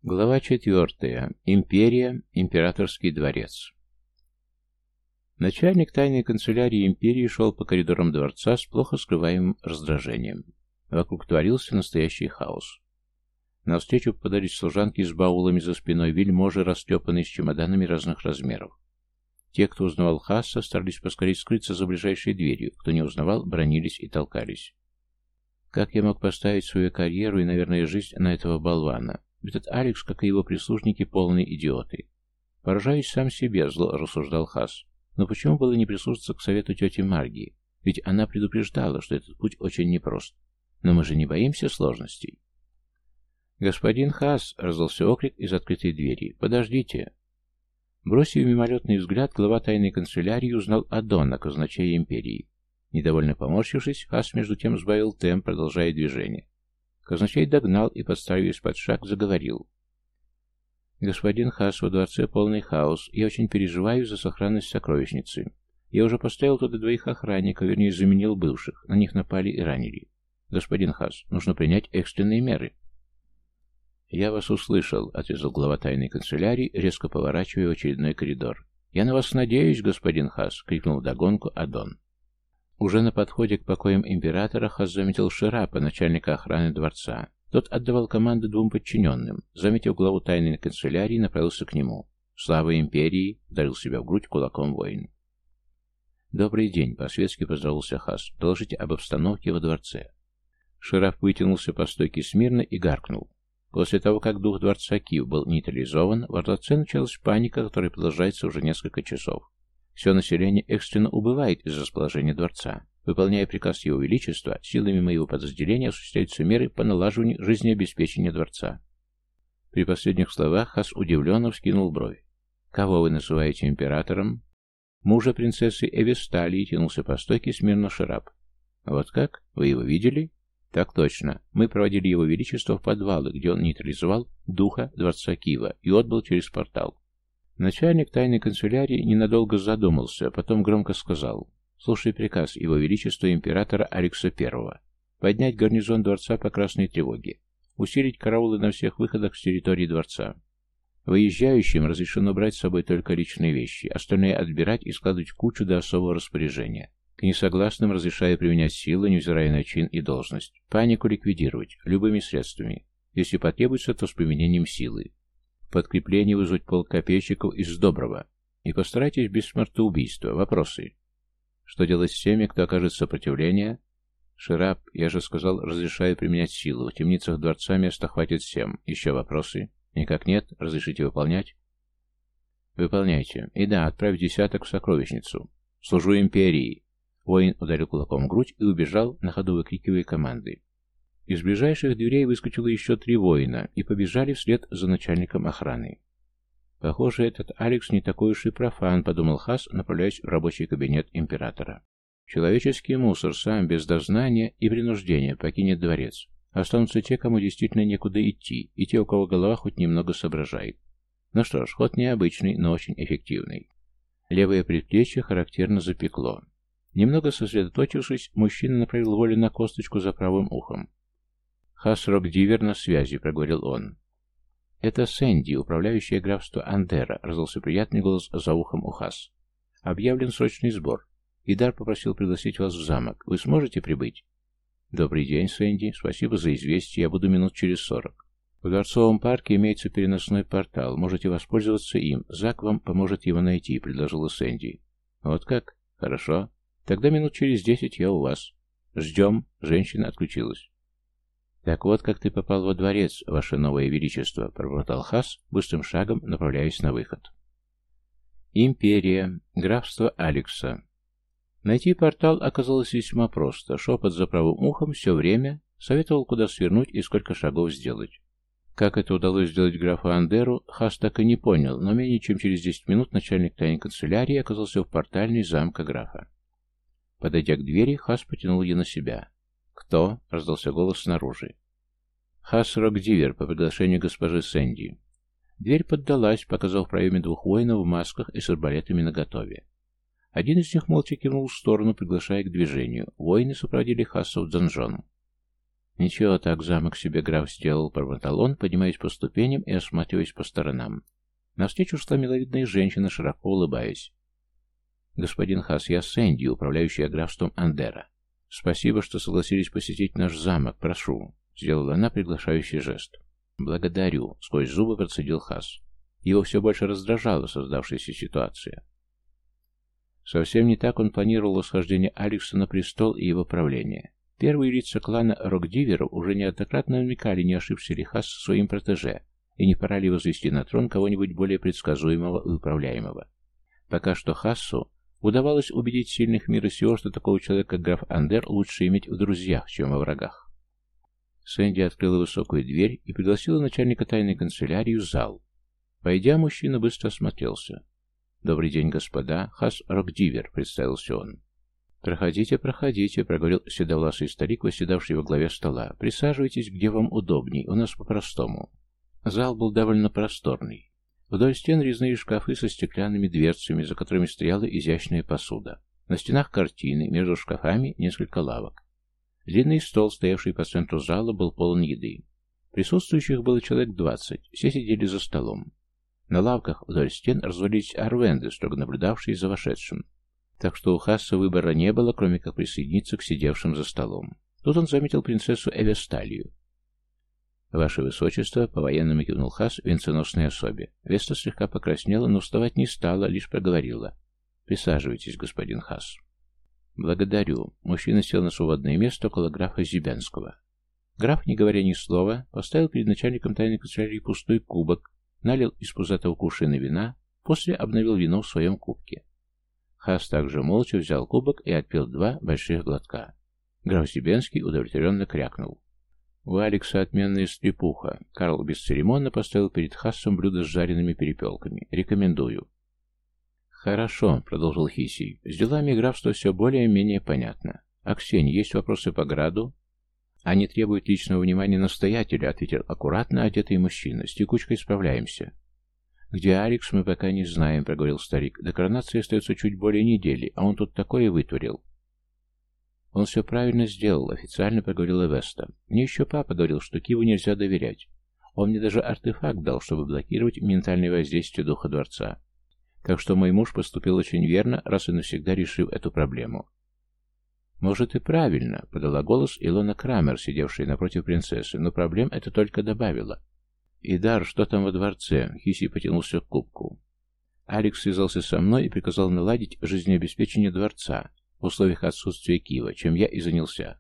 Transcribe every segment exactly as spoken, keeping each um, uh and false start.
Глава четвертая. Империя. Императорский дворец. Начальник тайной канцелярии империи шел по коридорам дворца с плохо скрываемым раздражением. Вокруг творился настоящий хаос. Навстречу попадались служанки с баулами за спиной, вельможи, растрепанные с чемоданами разных размеров. Те, кто узнавал Хасса, старались поскорее скрыться за ближайшей дверью, кто не узнавал, бронились и толкались. Как я мог поставить свою карьеру и, наверное, жизнь на этого болвана? Этот Алекс, как и его прислужники, полные идиоты. Поражаюсь сам себе, зло рассуждал Хасс. Но почему было не прислушаться к совету тети Марги? Ведь она предупреждала, что этот путь очень непрост. Но мы же не боимся сложностей. «Господин Хасс!» — раздался окрик из открытой двери. «Подождите!» Бросив мимолетный взгляд, глава тайной канцелярии узнал Аддона, казначея империи. Недовольно поморщившись, Хасс между тем сбавил темп, продолжая движение. Казначей догнал и, подставившись под шаг, заговорил. «Господин Хасс, во дворце полный хаос. Я очень переживаю за сохранность сокровищницы. Я уже поставил туда двоих охранников, вернее, заменил бывших. На них напали и ранили. Господин Хасс, нужно принять экстренные меры». «Я вас услышал», — отрезал глава тайной канцелярии, резко поворачивая в очередной коридор. «Я на вас надеюсь, господин Хасс», — крикнул вдогонку Аддон. Уже на подходе к покоям императора Хасс заметил Ширапа, начальника охраны дворца. Тот отдавал команды двум подчиненным. Заметив главу тайной канцелярии, направился к нему. «Слава империи!» — ударил себя в грудь кулаком воин. «Добрый день!» — по-светски поздоровался Хасс. «Доложите об обстановке во дворце». Ширап вытянулся по стойке смирно и гаркнул. После того, как дух дворца Киев был нейтрализован, во дворце началась паника, которая продолжается уже несколько часов. Все население экстренно убывает из расположения дворца. Выполняя приказ Его Величества, силами моего подразделения осуществляются меры по налаживанию жизнеобеспечения дворца. При последних словах Хасс удивленно вскинул бровь. «Кого вы называете императором?» «Мужа принцессы Эвесталии», тянулся по стойке смирно Ширап. «Вот как? Вы его видели?» «Так точно. Мы проводили Его Величество в подвалы, где он нейтрализовал духа дворца Киева и отбыл через портал». Начальник тайной канцелярии ненадолго задумался, а потом громко сказал: «Слушай приказ Его Величества императора Алекса Первого. Поднять гарнизон дворца по красной тревоге. Усилить караулы на всех выходах с территории дворца. Выезжающим разрешено брать с собой только личные вещи, остальные отбирать и складывать в кучу до особого распоряжения. К несогласным разрешаю применять силу, невзирая на чин и должность. Панику ликвидировать любыми средствами. Если потребуется, то с применением силы. Подкрепление вызвать полк копейщиков из Доброго. И постарайтесь без смертоубийства. Вопросы? Что делать с теми, кто окажет сопротивление? Ширап, я же сказал, разрешаю применять силу. В темницах дворца места хватит всем. Еще вопросы? Никак нет? Разрешите выполнять? Выполняйте. И да, отправь десяток в сокровищницу. Служу империи. Воин ударил кулаком в грудь и убежал, на ходу выкрикивая команды. Из ближайших дверей выскочило еще три воина и побежали вслед за начальником охраны. «Похоже, этот Алекс не такой уж и профан», — подумал Хасс, направляясь в рабочий кабинет императора. «Человеческий мусор сам, без дознания и принуждения, покинет дворец. Останутся те, кому действительно некуда идти, и те, у кого голова хоть немного соображает. Ну что ж, ход необычный, но очень эффективный». Левое предплечье характерно запекло. Немного сосредоточившись, мужчина направил волю на косточку за правым ухом. «Хасс Рокдивер на связи», — проговорил он. «Это Сэнди, управляющая графство Андера», — раздался приятный голос за ухом у Хасс. «Объявлен срочный сбор. Идар попросил пригласить вас в замок. Вы сможете прибыть?» «Добрый день, Сэнди. Спасибо за известие. Я буду минут через сорок. В Дворцовом парке имеется переносной портал. Можете воспользоваться им. Зак вам поможет его найти», — предложила Сэнди. «Вот как? Хорошо. Тогда минут через десять я у вас. Ждем». Женщина отключилась. «Так вот, как ты попал во дворец, ваше новое величество», — пробормотал Хасс, быстрым шагом направляясь на выход. Империя. Графство Алекса. Найти портал оказалось весьма просто. Шепот за правым ухом все время советовал, куда свернуть и сколько шагов сделать. Как это удалось сделать графу Андеру, Хасс так и не понял, но менее чем через десять минут начальник тайной канцелярии оказался в портальной замка графа. Подойдя к двери, Хасс потянул ее на себя. «Кто?» — раздался голос снаружи. «Хасс Рокдивер, по приглашению госпожи Сэнди». Дверь поддалась, показав в проеме двух воинов в масках и с арбалетами наготове. Один из них молча кивнул в сторону, приглашая к движению. Воины сопроводили Хасса в донжон. «Ничего так замок себе граф сделал», — пробормотал он, поднимаясь по ступеням и осматриваясь по сторонам. Навстречу шла миловидная женщина, широко улыбаясь. «Господин Хас, я Сэнди, управляющая графством Андера. Спасибо, что согласились посетить наш замок. Прошу», — сделала она приглашающий жест. «Благодарю», — сквозь зубы процедил Хас. Его все больше раздражала создавшаяся ситуация. Совсем не так он планировал восхождение Алекса на престол и его правление. Первые лица клана Рокдиверов уже неоднократно намекали, не ошибся ли Хас своим протеже, и не пора ли возвести на трон кого-нибудь более предсказуемого и управляемого. Пока что Хассу удавалось убедить сильных мира сего, что такого человека, как граф Андер, лучше иметь в друзьях, чем во врагах. Сэнди открыла высокую дверь и пригласила начальника тайной канцелярии в зал. Войдя, мужчина быстро осмотрелся. «Добрый день, господа. Хас Рокдивер», — представился он. «Проходите, проходите», — проговорил седовласый старик, восседавший во главе стола. «Присаживайтесь, где вам удобней, у нас по-простому». Зал был довольно просторный. Вдоль стен резные шкафы со стеклянными дверцами, за которыми стояла изящная посуда. На стенах картины, между шкафами несколько лавок. Длинный стол, стоявший по центру зала, был полон еды. Присутствующих было человек двадцать, все сидели за столом. На лавках вдоль стен развалились арвенды, строго наблюдавшие за вошедшим. Так что у Хасса выбора не было, кроме как присоединиться к сидевшим за столом. Тут он заметил принцессу Эвесталию. «Ваше Высочество», — по-военному кивнул Хасс венценосной особе. Веста слегка покраснела, но вставать не стала, лишь проговорила. «Присаживайтесь, господин Хасс». «Благодарю». Мужчина сел на свободное место около графа Зибянского. Граф, не говоря ни слова, поставил перед начальником тайной канцелярии пустой кубок, налил из пузатого кувшина вина, после обновил вино в своем кубке. Хасс также молча взял кубок и отпил два больших глотка. Граф Зибенский удовлетворенно крякнул. «У Алекса отменная стрепуха». Карл бесцеремонно поставил перед Хассом блюдо с жареными перепелками. «Рекомендую». «Хорошо», — продолжил Хисий. «С делами графства все более-менее понятно. А Ксения, есть вопросы по граду?» «Они требуют личного внимания настоятеля», — ответил аккуратно одетый мужчина. «С текучкой справляемся». «Где Алекс, мы пока не знаем», — проговорил старик. «До коронации остается чуть более недели, а он тут такое вытворил». «Он все правильно сделал», — официально проговорила Веста. «Мне еще папа говорил, что Киву нельзя доверять. Он мне даже артефакт дал, чтобы блокировать ментальное воздействие духа дворца. Так что мой муж поступил очень верно, раз и навсегда решив эту проблему». «Может, и правильно», — подала голос Илона Крамер, сидевшая напротив принцессы, «но проблем это только добавило». «Идар, что там во дворце?» — Хиси потянулся к кубку. «Алекс связался со мной и приказал наладить жизнеобеспечение дворца в условиях отсутствия Кива, чем я и занялся».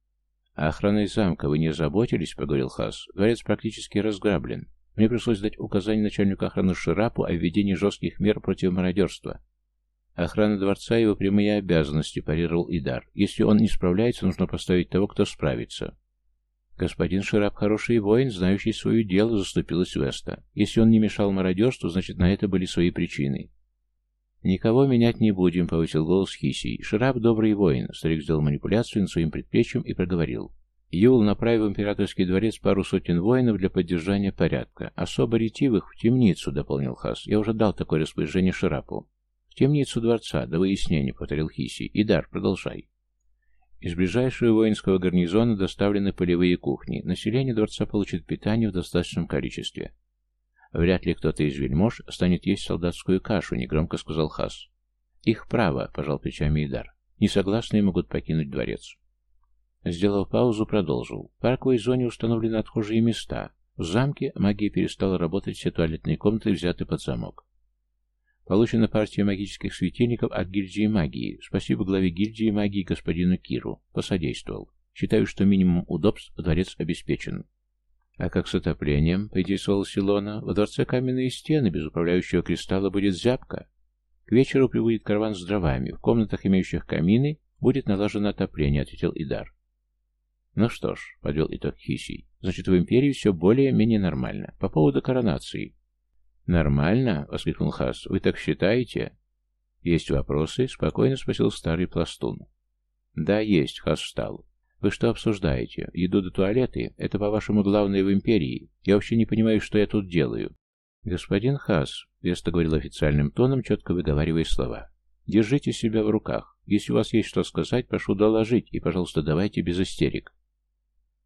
«А охраной замка вы не заботились?» — поговорил Хас. «Дворец практически разграблен. Мне пришлось дать указание начальнику охраны Ширапу о введении жестких мер против мародерства». «Охрана дворца — его прямые обязанности», — парировал Идар. «Если он не справляется, нужно поставить того, кто справится». «Господин Ширап хороший воин, знающий свое дело», — заступилась Веста. «Если он не мешал мародерству, значит, на это были свои причины». «Никого менять не будем», — повысил голос Хисий. «Ширап добрый воин», — старик сделал манипуляцию над своим предплечьем и проговорил. «Юл, направив в императорский дворец пару сотен воинов для поддержания порядка. Особо ретивых в темницу», — дополнил Хас. «Я уже дал такое распоряжение Ширапу». «В темницу дворца, до выяснения», — повторил Хисий. «Идар, продолжай». Из ближайшего воинского гарнизона доставлены полевые кухни. Население дворца получит питание в достаточном количестве. «Вряд ли кто-то из вельмож станет есть солдатскую кашу», — негромко сказал Хас. «Их право», — пожал плечами Идар. «Несогласные могут покинуть дворец». Сделав паузу, продолжил. В парковой зоне установлены отхожие места. В замке магия перестала работать, все туалетные комнаты взяты под замок. Получена партия магических светильников от гильдии магии. Спасибо главе гильдии магии господину Киру. Посодействовал. Считаю, что минимум удобств дворец обеспечен. А как с отоплением, поинтересовалась Илона, во дворце каменные стены, без управляющего кристалла будет зябко. К вечеру прибудет караван с дровами. В комнатах, имеющих камины, будет налажено отопление, ответил Идар. Ну что ж, подвел итог Хисий. Значит, в империи все более-менее нормально. По поводу коронации. «Нормально?» — воскликнул Хас. «Вы так считаете?» «Есть вопросы?» — спокойно спросил старый пластун. «Да, есть», — Хас встал. «Вы что обсуждаете? Еду до туалеты? Это, по-вашему, главное в империи? Я вообще не понимаю, что я тут делаю». «Господин Хас», — Веста говорил официальным тоном, четко выговаривая слова, — «держите себя в руках. Если у вас есть что сказать, прошу доложить, и, пожалуйста, давайте без истерик».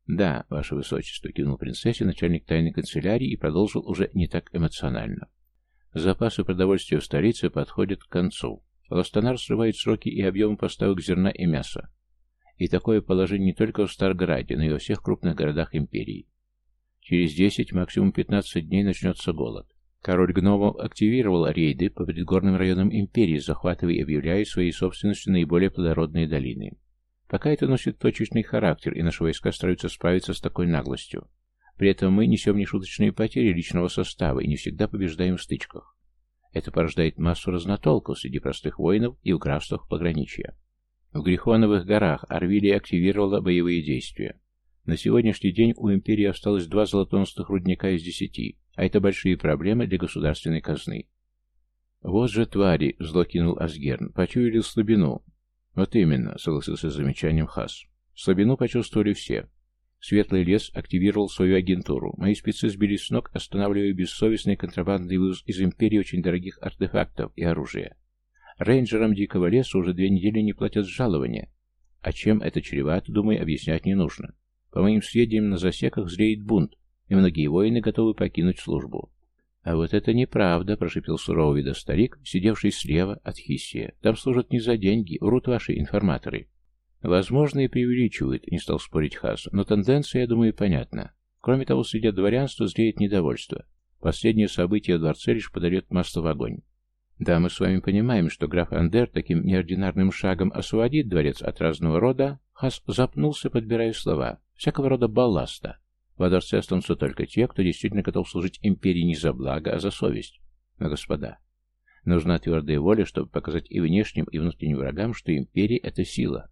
«Да, ваше высочество», — кивнул принцессе начальник тайной канцелярии и продолжил уже не так эмоционально. «Запасы продовольствия в столице подходят к концу. Ластанар срывает сроки и объемы поставок зерна и мяса. И такое положение не только в Старграде, но и во всех крупных городах империи. Через десять, максимум пятнадцать дней начнется голод. Король гномов активировал рейды по предгорным районам империи, захватывая и объявляя своей собственностью наиболее плодородные долины. Пока это носит точечный характер, и наши войска стараются справиться с такой наглостью. При этом мы несем нешуточные потери личного состава и не всегда побеждаем в стычках. Это порождает массу разнотолков среди простых воинов и в графствах пограничья. В Грифоновых горах Арвилия активировала боевые действия. На сегодняшний день у империи осталось два золотоносных рудника из десяти, а это большие проблемы для государственной казны. «Вот же твари!» — зло кинул Асгерн. «Почуяли слабину». «Вот именно», — согласился с замечанием Хас. «Слабину почувствовали все. Светлый лес активировал свою агентуру. Мои спецы сбились с ног, останавливая бессовестный контрабандный вывоз из империи очень дорогих артефактов и оружия. Рейнджерам Дикого леса уже две недели не платят жалования. А чем это чревато, думаю, объяснять не нужно. По моим сведениям, на засеках зреет бунт, и многие воины готовы покинуть службу». «А вот это неправда», — прошипел суровый вида старик, сидевший слева от Хиссия. «Там служат не за деньги, врут ваши информаторы». «Возможно, и преувеличивают», — не стал спорить Хас, «но тенденция, я думаю, понятна. Кроме того, среди дворянства зреет недовольство. Последнее событие в дворце лишь подает масло в огонь. Да, мы с вами понимаем, что граф Андер таким неординарным шагом освободит дворец от разного рода». Хас запнулся, подбирая слова. «Всякого рода балласта. Во дворце останутся только те, кто действительно готов служить империи не за благо, а за совесть. Но, господа, нужна твердая воля, чтобы показать и внешним, и внутренним врагам, что империя — это сила.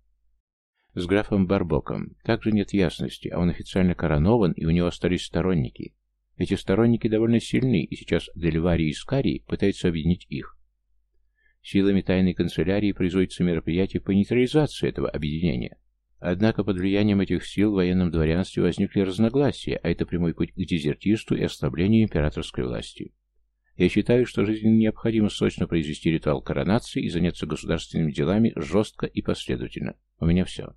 С графом Барбоком также нет ясности, а он официально коронован, и у него остались сторонники. Эти сторонники довольно сильны, и сейчас Дельвари и Скарий пытаются объединить их. Силами тайной канцелярии производится мероприятие по нейтрализации этого объединения. Однако под влиянием этих сил в военном дворянстве возникли разногласия, а это прямой путь к дезертирству и ослаблению императорской власти. Я считаю, что жизненно необходимо срочно произвести ритуал коронации и заняться государственными делами жестко и последовательно. У меня все».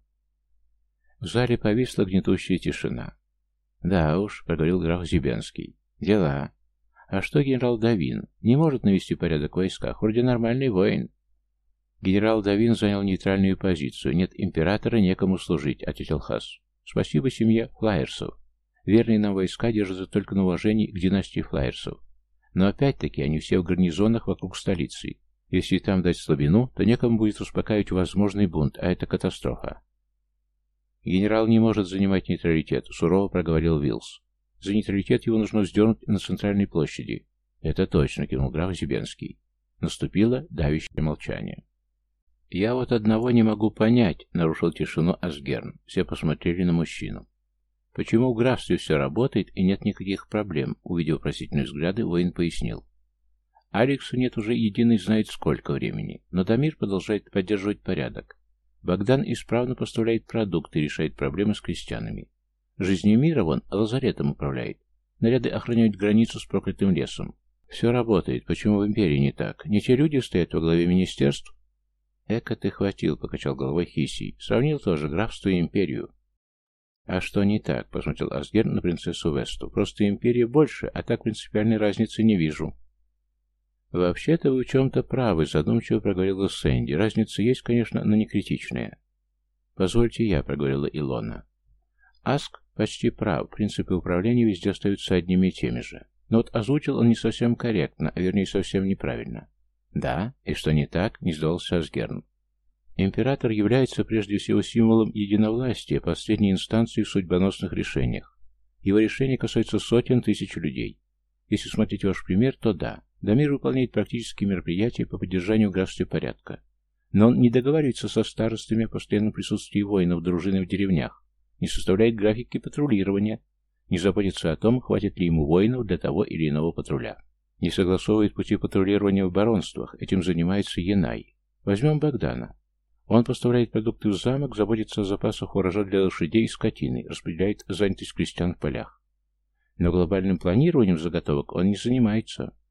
В зале повисла гнетущая тишина. «Да уж», — проговорил граф Зибенский. «Дела. А что генерал Давин? Не может навести порядок в войсках? Вроде нормальный воин». «Генерал Давин занял нейтральную позицию. Нет императора, некому служить», — ответил Хас. «Спасибо семье Флайерсов. Верные нам войска держатся только на уважении к династии Флайерсов. Но опять-таки они все в гарнизонах вокруг столицы. Если там дать слабину, то некому будет успокаивать возможный бунт, а это катастрофа». «Генерал не может занимать нейтралитет», — сурово проговорил Вилс. «За нейтралитет его нужно вздернуть на центральной площади». «Это точно», — кивнул граф Зибенский. Наступило давящее молчание. «Я вот одного не могу понять», — нарушил тишину Асгерн. Все посмотрели на мужчину. «Почему в графстве все работает и нет никаких проблем?» Увидев вопросительные взгляды, воин пояснил. «Алексу нет уже единый знает сколько времени, но Дамир продолжает поддерживать порядок. Богдан исправно поставляет продукты и решает проблемы с крестьянами. Жизнемира вон лазаретом управляет. Наряды охраняют границу с проклятым лесом. Все работает. Почему в империи не так? Не те люди стоят во главе министерств?» «Эка ты хватил», — покачал головой Хиссий. «Сравнил тоже графство и империю». «А что не так?» — посмотрел Асгерн на принцессу Весту. «Просто империя больше, а так принципиальной разницы не вижу». «Вообще-то вы в чем-то правы», — задумчиво проговорила Сэнди. «Разница есть, конечно, но не критичная». «Позвольте я», — проговорила Илона. «Аск почти прав. Принципы управления везде остаются одними и теми же. Но вот озвучил он не совсем корректно, а вернее совсем неправильно». «Да? И что не так?» — не сдавался Асгерн. «Император является прежде всего символом единовластия, последней инстанции в судьбоносных решениях. Его решения касаются сотен тысяч людей. Если смотреть ваш пример, то да, Дамир выполняет практические мероприятия по поддержанию в графстве порядка. Но он не договаривается со старостами о постоянном присутствии воинов дружины в деревнях, не составляет графики патрулирования, не заботится о том, хватит ли ему воинов для того или иного патруля. Не согласовывает пути патрулирования в баронствах, этим занимается Янай. Возьмем Богдана. Он поставляет продукты в замок, заботится о запасах урожая для лошадей и скотины, распределяет занятость крестьян в полях. Но глобальным планированием заготовок он не занимается.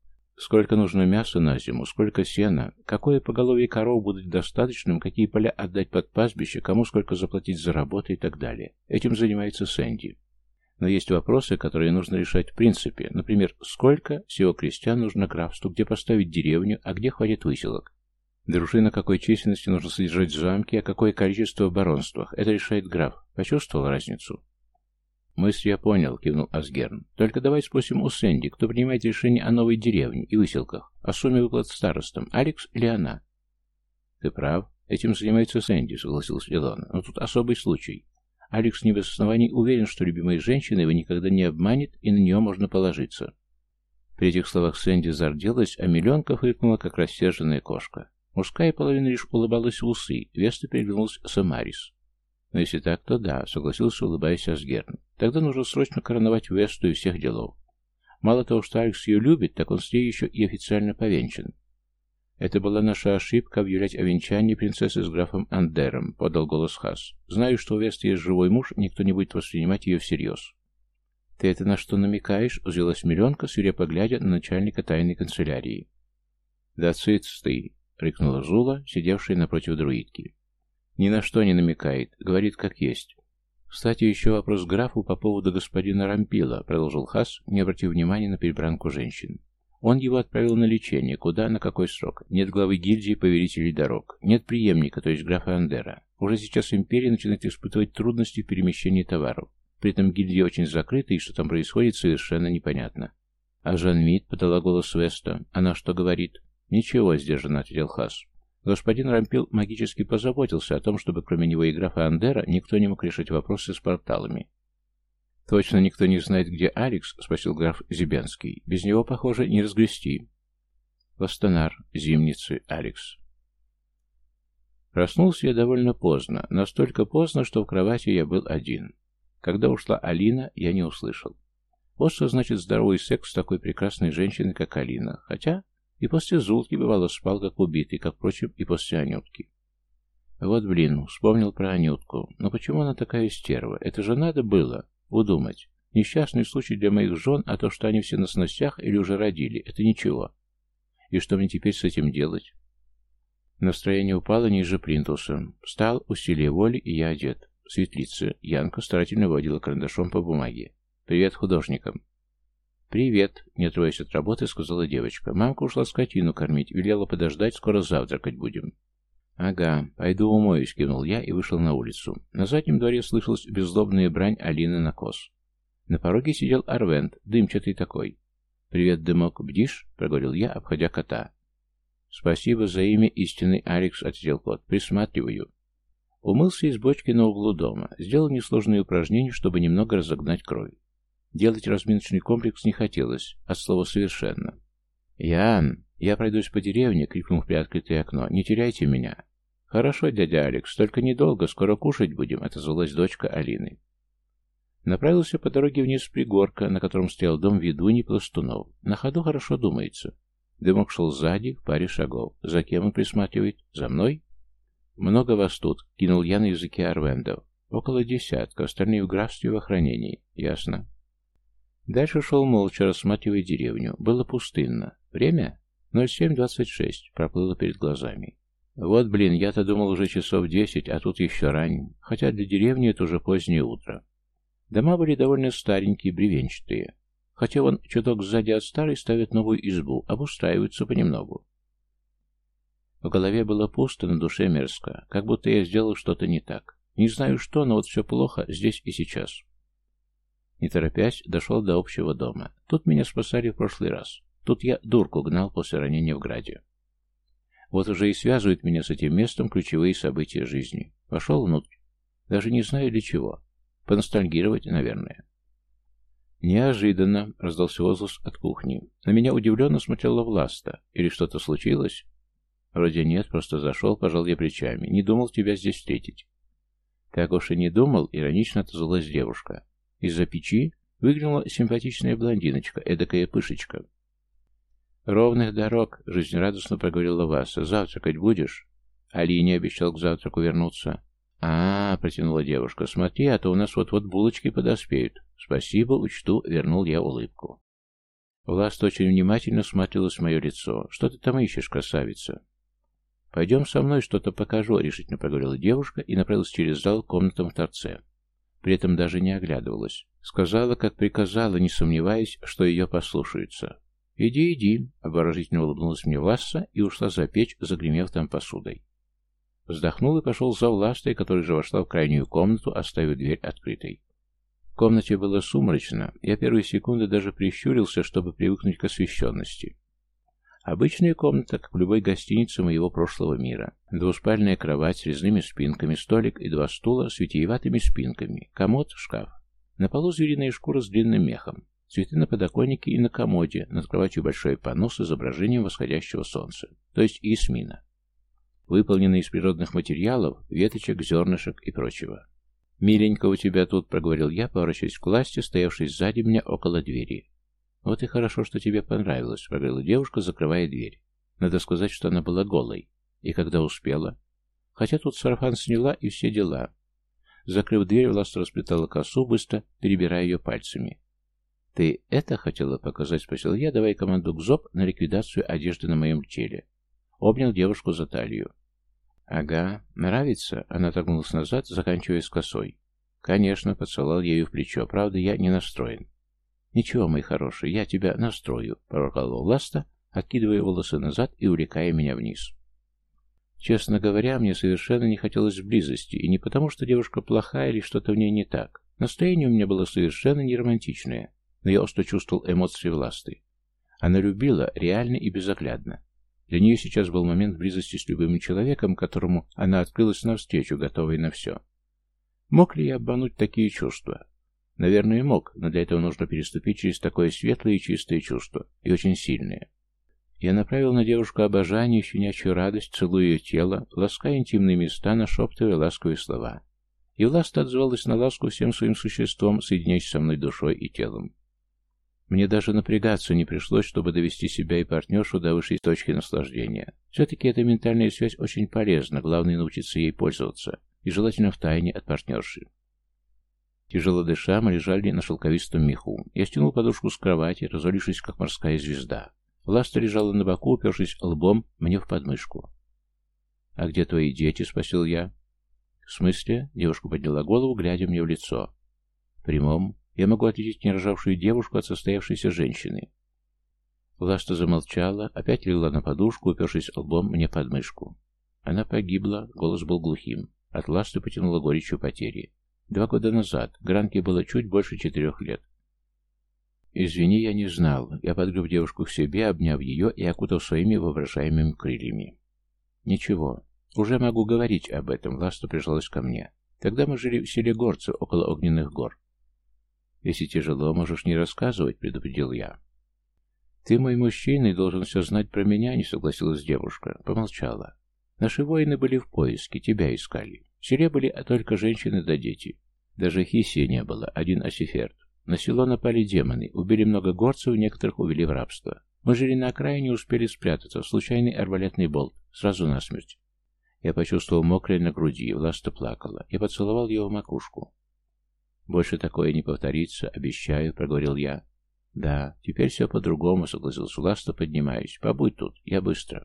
Сколько нужно мяса на зиму, сколько сена, какое поголовье коров будет достаточным, какие поля отдать под пастбище, кому сколько заплатить за работу и так далее. Этим занимается Сэнди. Но есть вопросы, которые нужно решать в принципе. Например, сколько всего крестьян нужно графству, где поставить деревню, а где хватит выселок. Дружина какой численности нужно содержать в замке, а какое количество в баронствах. Это решает граф. Почувствовал разницу? «Мысль я понял», — кивнул Асгерн. «Только давай спросим у Сэнди, кто принимает решение о новой деревне и выселках, о сумме выплат старостам, Алекс или она?» «Ты прав. Этим занимается Сэнди», — согласился Илона. «Но тут особый случай. Алекс не без оснований уверен, что любимая женщина его никогда не обманет, и на нее можно положиться». При этих словах Сэнди зарделась, а Миллионка фыркнула, как рассерженная кошка. Мужская половина лишь улыбалась в усы, Веста переглянулась с Амарис. «Но если так, то да», — согласился, улыбаясь Асгерн. «Тогда нужно срочно короновать Весту и всех делов. Мало того, что Алекс ее любит, так он с ней еще и официально повенчан». «Это была наша ошибка объявлять о венчании принцессы с графом Андером», — подал голос Хас. «Знаю, что у Весты есть живой муж, никто не будет воспринимать ее всерьез». «Ты это на что намекаешь?» — взвилась Миллионка, свирепо глядя на начальника тайной канцелярии. «Да цыц ты!» — рыкнула Зула, сидевшая напротив друидки. «Ни на что не намекает, говорит как есть». «Кстати, еще вопрос графу по поводу господина Рампила», — продолжил Хас, не обратив внимания на перебранку женщин. «Он его отправил на лечение. Куда, на какой срок? Нет главы гильдии повелителей дорог. Нет преемника, то есть графа Андера. Уже сейчас империя начинает испытывать трудности в перемещении товаров. При этом гильдия очень закрыта, и что там происходит, совершенно непонятно». «А Жанмит?» — подала голос Веста. «Она что говорит?» «Ничего», — сдержанно ответил Хас. Господин Рампил магически позаботился о том, чтобы кроме него и графа Андера никто не мог решить вопросы с порталами. «Точно никто не знает, где Алекс?» — спросил граф Зибенский. «Без него, похоже, не разгрести». «Ластанар, Зимницы, Алекс». Проснулся я довольно поздно, настолько поздно, что в кровати я был один. Когда ушла Алина, я не услышал. Вот что значит здоровый секс с такой прекрасной женщиной, как Алина. Хотя и после Зулки бывало спал как убитый, как, впрочем, и после Анютки. Вот, блин, вспомнил про Анютку. Но почему она такая стерва? Это же надо было удумать. Несчастный случай для моих жен, а то, что они все на сносях или уже родили, это ничего. И что мне теперь с этим делать? Настроение упало ниже плинтуса. Встал, усилие воли, и я одет. Светлица. Янка старательно водила карандашом по бумаге. «Привет художникам». «Привет», — не отрываясь от работы, сказала девочка. «Мамка ушла скотину кормить, велела подождать, скоро завтракать будем». «Ага, пойду умоюсь», — кивнул я и вышел на улицу. На заднем дворе слышалась беззлобная брань Алины на коз. На пороге сидел Арвент, дымчатый такой. «Привет, дымок, бдишь?» — проговорил я, обходя кота. «Спасибо за имя истинный Алекс», — ответил кот. «Присматриваю». Умылся из бочки на углу дома, сделал несложные упражнения, чтобы немного разогнать кровь. Делать разминочный комплекс не хотелось, от слова «совершенно». «Ян, я пройдусь по деревне», — крикнул в приоткрытое окно. «Не теряйте меня». «Хорошо, дядя Алекс, только недолго, скоро кушать будем», — отозвалась дочка Алины. Направился по дороге вниз с пригорка, на котором стоял дом ведуньи Пластунов. На ходу хорошо думается. Дымок шел сзади, в паре шагов. За кем он присматривает? За мной? «Много вас тут», — кинул я на языке арвендов. «Около десятка, остальные в графстве в охранении». «Ясно». Дальше шел молча, рассматривая деревню. Было пустынно. Время? ноль семь двадцать шесть. Проплыло перед глазами. Вот, блин, я-то думал уже часов десять, а тут еще рань. Хотя для деревни это уже позднее утро. Дома были довольно старенькие, бревенчатые. Хотя вон чуток сзади от старой ставят новую избу, обустраиваются понемногу. В голове было пусто, на душе мерзко, как будто я сделал что-то не так. Не знаю что, но вот все плохо здесь и сейчас. Не торопясь, дошел до общего дома. Тут меня спасали в прошлый раз. Тут я дурку гнал после ранения в граде. Вот уже и связывают меня с этим местом ключевые события жизни. Вошел внутрь. Даже не знаю для чего. Поностальгировать, наверное. Неожиданно раздался возглас от кухни. На меня удивленно смотрела Власта. Или что-то случилось? Вроде нет, просто зашел, пожал я плечами. Не думал тебя здесь встретить. Так уж и не думал, иронично отозвалась девушка. Из-за печи выглянула симпатичная блондиночка, эдакая пышечка. «Ровных дорог», — жизнерадостно проговорила Васа. «Завтракать будешь?» Алине обещал к завтраку вернуться. «А-а-а», — протянула девушка, — «смотри, а то у нас вот-вот булочки подоспеют». «Спасибо, учту», — вернул я улыбку. Власта очень внимательно смотрелась в мое лицо. «Что ты там ищешь, красавица?» «Пойдем со мной, что-то покажу», — решительно проговорила девушка и направилась через зал к комнатам в торце. При этом даже не оглядывалась. Сказала, как приказала, не сомневаясь, что ее послушаются. «Иди, иди», — обворожительно улыбнулась мне Власса и ушла за печь, загремев там посудой. Вздохнул и пошел за Властой, которая же вошла в крайнюю комнату, оставив дверь открытой. В комнате было сумрачно, я первые секунды даже прищурился, чтобы привыкнуть к освещенности. Обычная комната, как в любой гостинице моего прошлого мира. Двуспальная кровать с резными спинками, столик и два стула с витиеватыми спинками, комод, шкаф. На полу звериная шкура с длинным мехом, цветы на подоконнике и на комоде, над кроватью большой панно с изображением восходящего солнца, то есть ясмина. Выполненный из природных материалов, веточек, зернышек и прочего. «Миленько у тебя тут», — проговорил я, поворачиваясь к Власте, стоявшей сзади меня около двери. «Вот и хорошо, что тебе понравилось», — проговорила девушка, закрывая дверь. Надо сказать, что она была голой. И когда успела? Хотя тут сарафан сняла и все дела. Закрыв дверь, Власта расплетала косу, быстро перебирая ее пальцами. «Ты это хотела показать?» — спросил я, давая команду ГЗОП на ликвидацию одежды на моем теле. Обнял девушку за талию. «Ага, нравится?» — она отогнулась назад, заканчивая с косой. «Конечно», — поцеловал ею в плечо. «Правда, я не настроен». «Ничего, мой хороший, я тебя настрою», — проворковала Власта, откидывая волосы назад и увлекая меня вниз. Честно говоря, мне совершенно не хотелось близости, и не потому, что девушка плохая или что-то в ней не так. Настроение у меня было совершенно не романтичное, но я остро чувствовал эмоции Власты. Она любила реально и безоглядно. Для нее сейчас был момент близости с любым человеком, которому она открылась навстречу, готовой на все. Мог ли я обмануть такие чувства? Наверное, мог, но для этого нужно переступить через такое светлое и чистое чувство, и очень сильное. Я направил на девушку обожание, щенячью радость, целуя ее тело, лаская интимные места, нашептывая ласковые слова. И Власта отзывалась на ласку всем своим существом, соединяясь со мной душой и телом. Мне даже напрягаться не пришлось, чтобы довести себя и партнершу до высшей точки наслаждения. Все-таки эта ментальная связь очень полезна, главное научиться ей пользоваться, и желательно втайне от партнерши. Тяжело дыша, мы лежали на шелковистом меху. Я стянул подушку с кровати, разорившись, как морская звезда. Власта лежала на боку, упершись лбом мне в подмышку. «А где твои дети?» — спросил я. «В смысле?» — девушка подняла голову, глядя мне в лицо. «В прямом. Я могу отличить нерожавшую девушку от состоявшейся женщины». Власта замолчала, опять легла на подушку, упершись лбом мне под мышку. Она погибла, голос был глухим. От Власты потянуло горечью потери. Два года назад Гранке было чуть больше четырех лет. «Извини, я не знал». Я подгреб девушку к себе, обняв ее и окутав своими воображаемыми крыльями. «Ничего, уже могу говорить об этом», — Власта прижалась ко мне. «Тогда мы жили в селе Горцев, около Огненных гор». «Если тяжело, можешь не рассказывать», — предупредил я. «Ты мой мужчина и должен все знать про меня», — не согласилась девушка. Помолчала. «Наши воины были в поиске, тебя искали. В селе были только женщины да дети. Даже Хисия не было, один Асиферт. На село напали демоны, убили много горцев, некоторых увели в рабство. Мы жили на окраине, успели спрятаться, случайный арбалетный болт, сразу насмерть». Я почувствовал мокрое на груди, Власта плакала. Я поцеловал ее в макушку. «Больше такое не повторится, обещаю», — проговорил я. «Да, теперь все по-другому», — согласился Власта, поднимаясь. «Побудь тут, я быстро».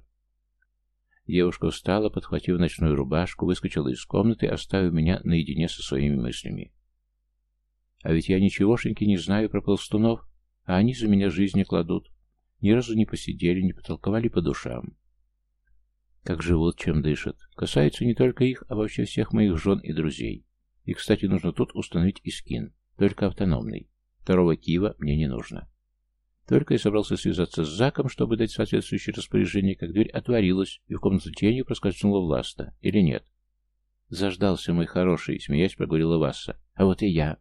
Девушка встала, подхватив ночную рубашку, выскочила из комнаты, оставив меня наедине со своими мыслями. А ведь я ничегошеньки не знаю про пластунов, а они за меня жизни кладут. Ни разу не посидели, не потолковали по душам. Как живут, чем дышат. Касается не только их, а вообще всех моих жен и друзей. И, кстати, нужно тут установить искин, только автономный. Второго Киева мне не нужно. Только я собрался связаться с Заком, чтобы дать соответствующее распоряжение, как дверь отворилась, и в комнату тенью проскользнула Власта. Или нет? «Заждался, мой хороший», — смеясь проговорила Васса. «А вот и я».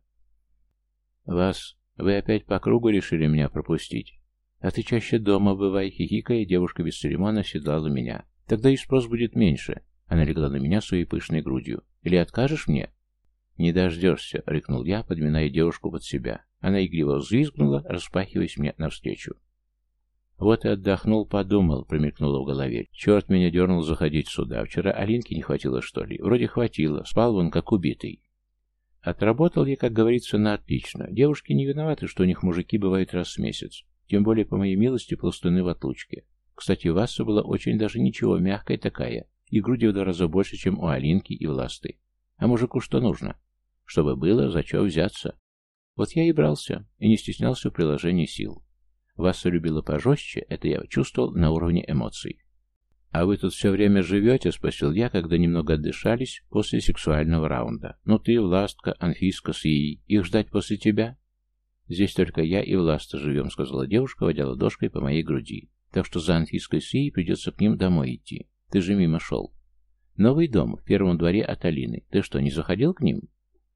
«Вас, вы опять по кругу решили меня пропустить? А ты чаще дома бывай», — хихикая, девушка без церемона оседлала меня. «Тогда и спрос будет меньше». Она легла на меня своей пышной грудью. «Или откажешь мне?» «Не дождешься», — рыкнул я, подминая девушку под себя. Она игриво взвизгнула, распахиваясь мне навстречу. «Вот и отдохнул, подумал», — промелькнуло в голове. «Черт меня дернул заходить сюда. Вчера Алинки не хватило, что ли? Вроде хватило. Спал вон, как убитый». Отработал я, как говорится, на отлично. Девушки не виноваты, что у них мужики бывают раз в месяц. тем более, по моей милости, пластуны в отлучке. Кстати, Васса была очень даже ничего, мягкая такая, и груди в два раза больше, чем у Алинки и Власты. А мужику что нужно? Чтобы было, за что взяться. Вот я и брался, и не стеснялся в приложении сил. Васса любила пожестче, это я чувствовал на уровне эмоций. «А вы тут все время живете?» — спросил я, когда немного отдышались после сексуального раунда. «Ну ты, Властка, Анфиска с Ией, их ждать после тебя?» «Здесь только я и Власта живем», — сказала девушка, водя ладошкой по моей груди. «Так что за Анфиской с Ией придется к ним домой идти. Ты же мимо шел. Новый дом в первом дворе от Алины. Ты что, не заходил к ним?»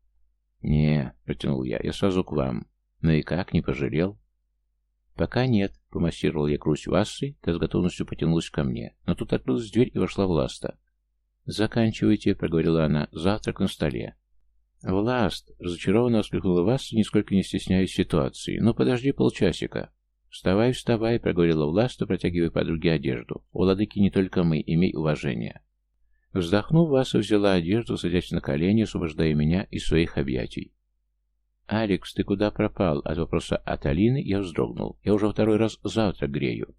«Не», — протянул я, — «я сразу к вам. Ну и как, не пожалел?» «Пока нет», — помассировал я грудь Вассы, та с готовностью потянулась ко мне. Но тут открылась дверь и вошла Власта. «Заканчивайте», — проговорила она, — «завтрак на столе». «Власт!» — разочарованно воскликнула Васса, нисколько не стесняясь ситуации. «Ну, подожди полчасика». «Вставай, вставай», — проговорила Власта, протягивая подруге одежду. «У владыки не только мы, имей уважение». Вздохнув, Васса взяла одежду, садясь на колени, освобождая меня из своих объятий. «Алекс, ты куда пропал?» От вопроса от Алины я вздрогнул. «Я уже второй раз завтрак грею».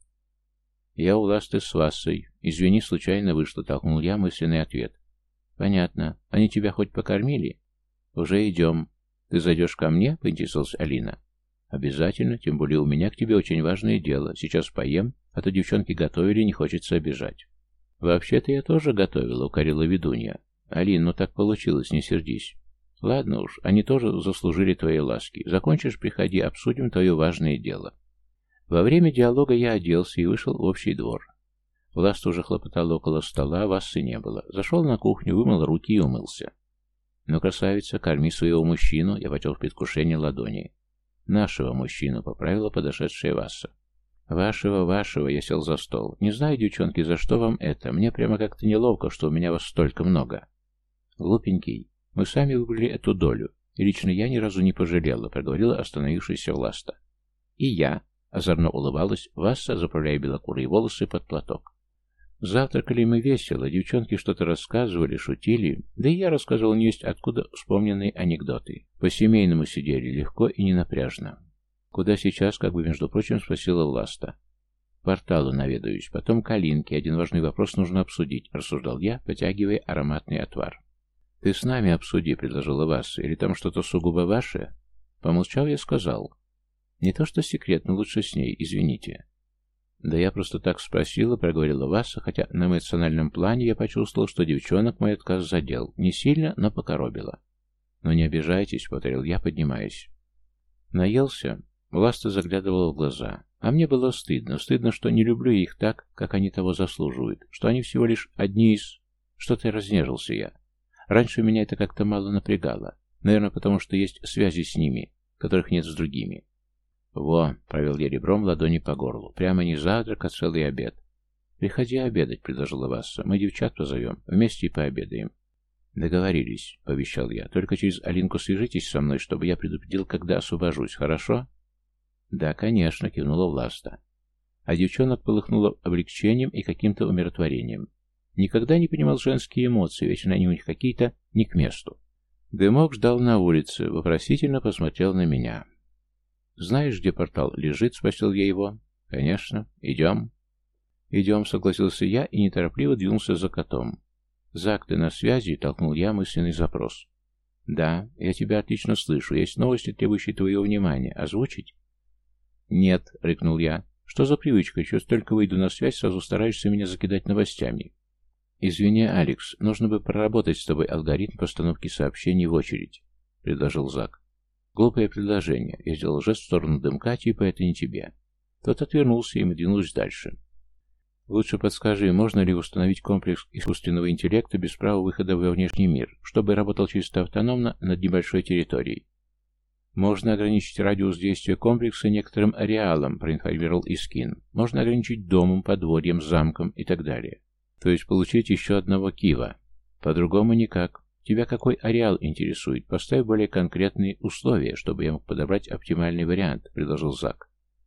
«Я у Власты с Вассой. Извини, случайно вышло», — толкнул я мысленный ответ. «Понятно. Они тебя хоть покормили?» «Уже идем. Ты зайдешь ко мне?» — поинтересовалась Алина. «Обязательно, тем более у меня к тебе очень важное дело. Сейчас поем, а то девчонки готовили, не хочется обижать». «Вообще-то я тоже готовила», — укорила ведунья. «Алин, ну так получилось, не сердись». «Ладно уж, они тоже заслужили твоей ласки. Закончишь, приходи, обсудим твое важное дело». Во время диалога я оделся и вышел в общий двор. Власта уже хлопотала около стола, Вассы не было. Зашел на кухню, вымыл руки и умылся. «Ну, красавица, корми своего мужчину», — я потел в предвкушении ладони. «Нашего мужчину», — поправила подошедшая Васса. «Вашего, вашего», — я сел за стол. «Не знаю, девчонки, за что вам это. Мне прямо как-то неловко, что у меня вас столько много». «Глупенький, мы сами выбрали эту долю, и лично я ни разу не пожалела», — проговорила остановившаяся Власта. «И я», — озорно улыбалась Васса, заправляя белокурые волосы под платок. Завтракали мы весело, девчонки что-то рассказывали, шутили, да и я рассказывал несть откуда вспомненные анекдоты. По-семейному сидели, легко и ненапряжно. «Куда сейчас?» — как бы, между прочим, спросила Власта. «Порталу наведаюсь, потом к Алинке. Один важный вопрос нужно обсудить», — рассуждал я, потягивая ароматный отвар. «Ты с нами обсуди», — предложила Васса, — «или там что-то сугубо ваше?» Помолчав, я сказал. «Не то что секрет, но лучше с ней, извините». «Да я просто так спросила», — проговорила Васса, хотя на эмоциональном плане я почувствовал, что девчонок мой отказ задел. Не сильно, но покоробило. «Но не обижайтесь», — повторил я, поднимаясь. Наелся. Власта заглядывала в глаза. А мне было стыдно. Стыдно, что не люблю их так, как они того заслуживают. Что они всего лишь одни из... Что-то разнежился я. Раньше меня это как-то мало напрягало. Наверное, потому что есть связи с ними, которых нет с другими. «Во!» — провел я ребром ладони по горлу. «Прямо не завтрак, а целый обед». «Приходи обедать», — предложила Васса. «Мы девчат позовем. Вместе и пообедаем». «Договорились», — пообещал я. «Только через Алинку свяжитесь со мной, чтобы я предупредил, когда освобожусь, хорошо?» «Да, конечно», — кивнула Власта. А девчонок полыхнуло облегчением и каким-то умиротворением. Никогда не понимал женские эмоции, ведь они у них какие-то не к месту. Дымок ждал на улице, вопросительно посмотрел на меня. «Знаешь, где портал лежит?» — спросил я его. «Конечно. Идем». «Идем», — согласился я и неторопливо двинулся за котом. «Зак, ты на связи?» — толкнул я мысленный запрос. «Да, я тебя отлично слышу. Есть новости, требующие твоего внимания. Озвучить?» «Нет», — рыкнул я. «Что за привычка? Еще только выйду на связь, сразу стараешься меня закидать новостями». «Извини, Алекс, нужно бы проработать с тобой алгоритм постановки сообщений в очередь», — предложил Зак. «Глупое предложение». Я сделал жест в сторону дымка, типа «это не тебе». Тот отвернулся, и мы двинулись дальше. «Лучше подскажи, можно ли установить комплекс искусственного интеллекта без права выхода во внешний мир, чтобы работал чисто автономно над небольшой территорией?» «Можно ограничить радиус действия комплекса некоторым ареалом», — проинформировал Искин. «Можно ограничить домом, подворьем, замком и так далее. То есть получить еще одного Кива. По-другому никак. Тебя какой ареал интересует? Поставь более конкретные условия, чтобы я мог подобрать оптимальный вариант», — предложил Зак.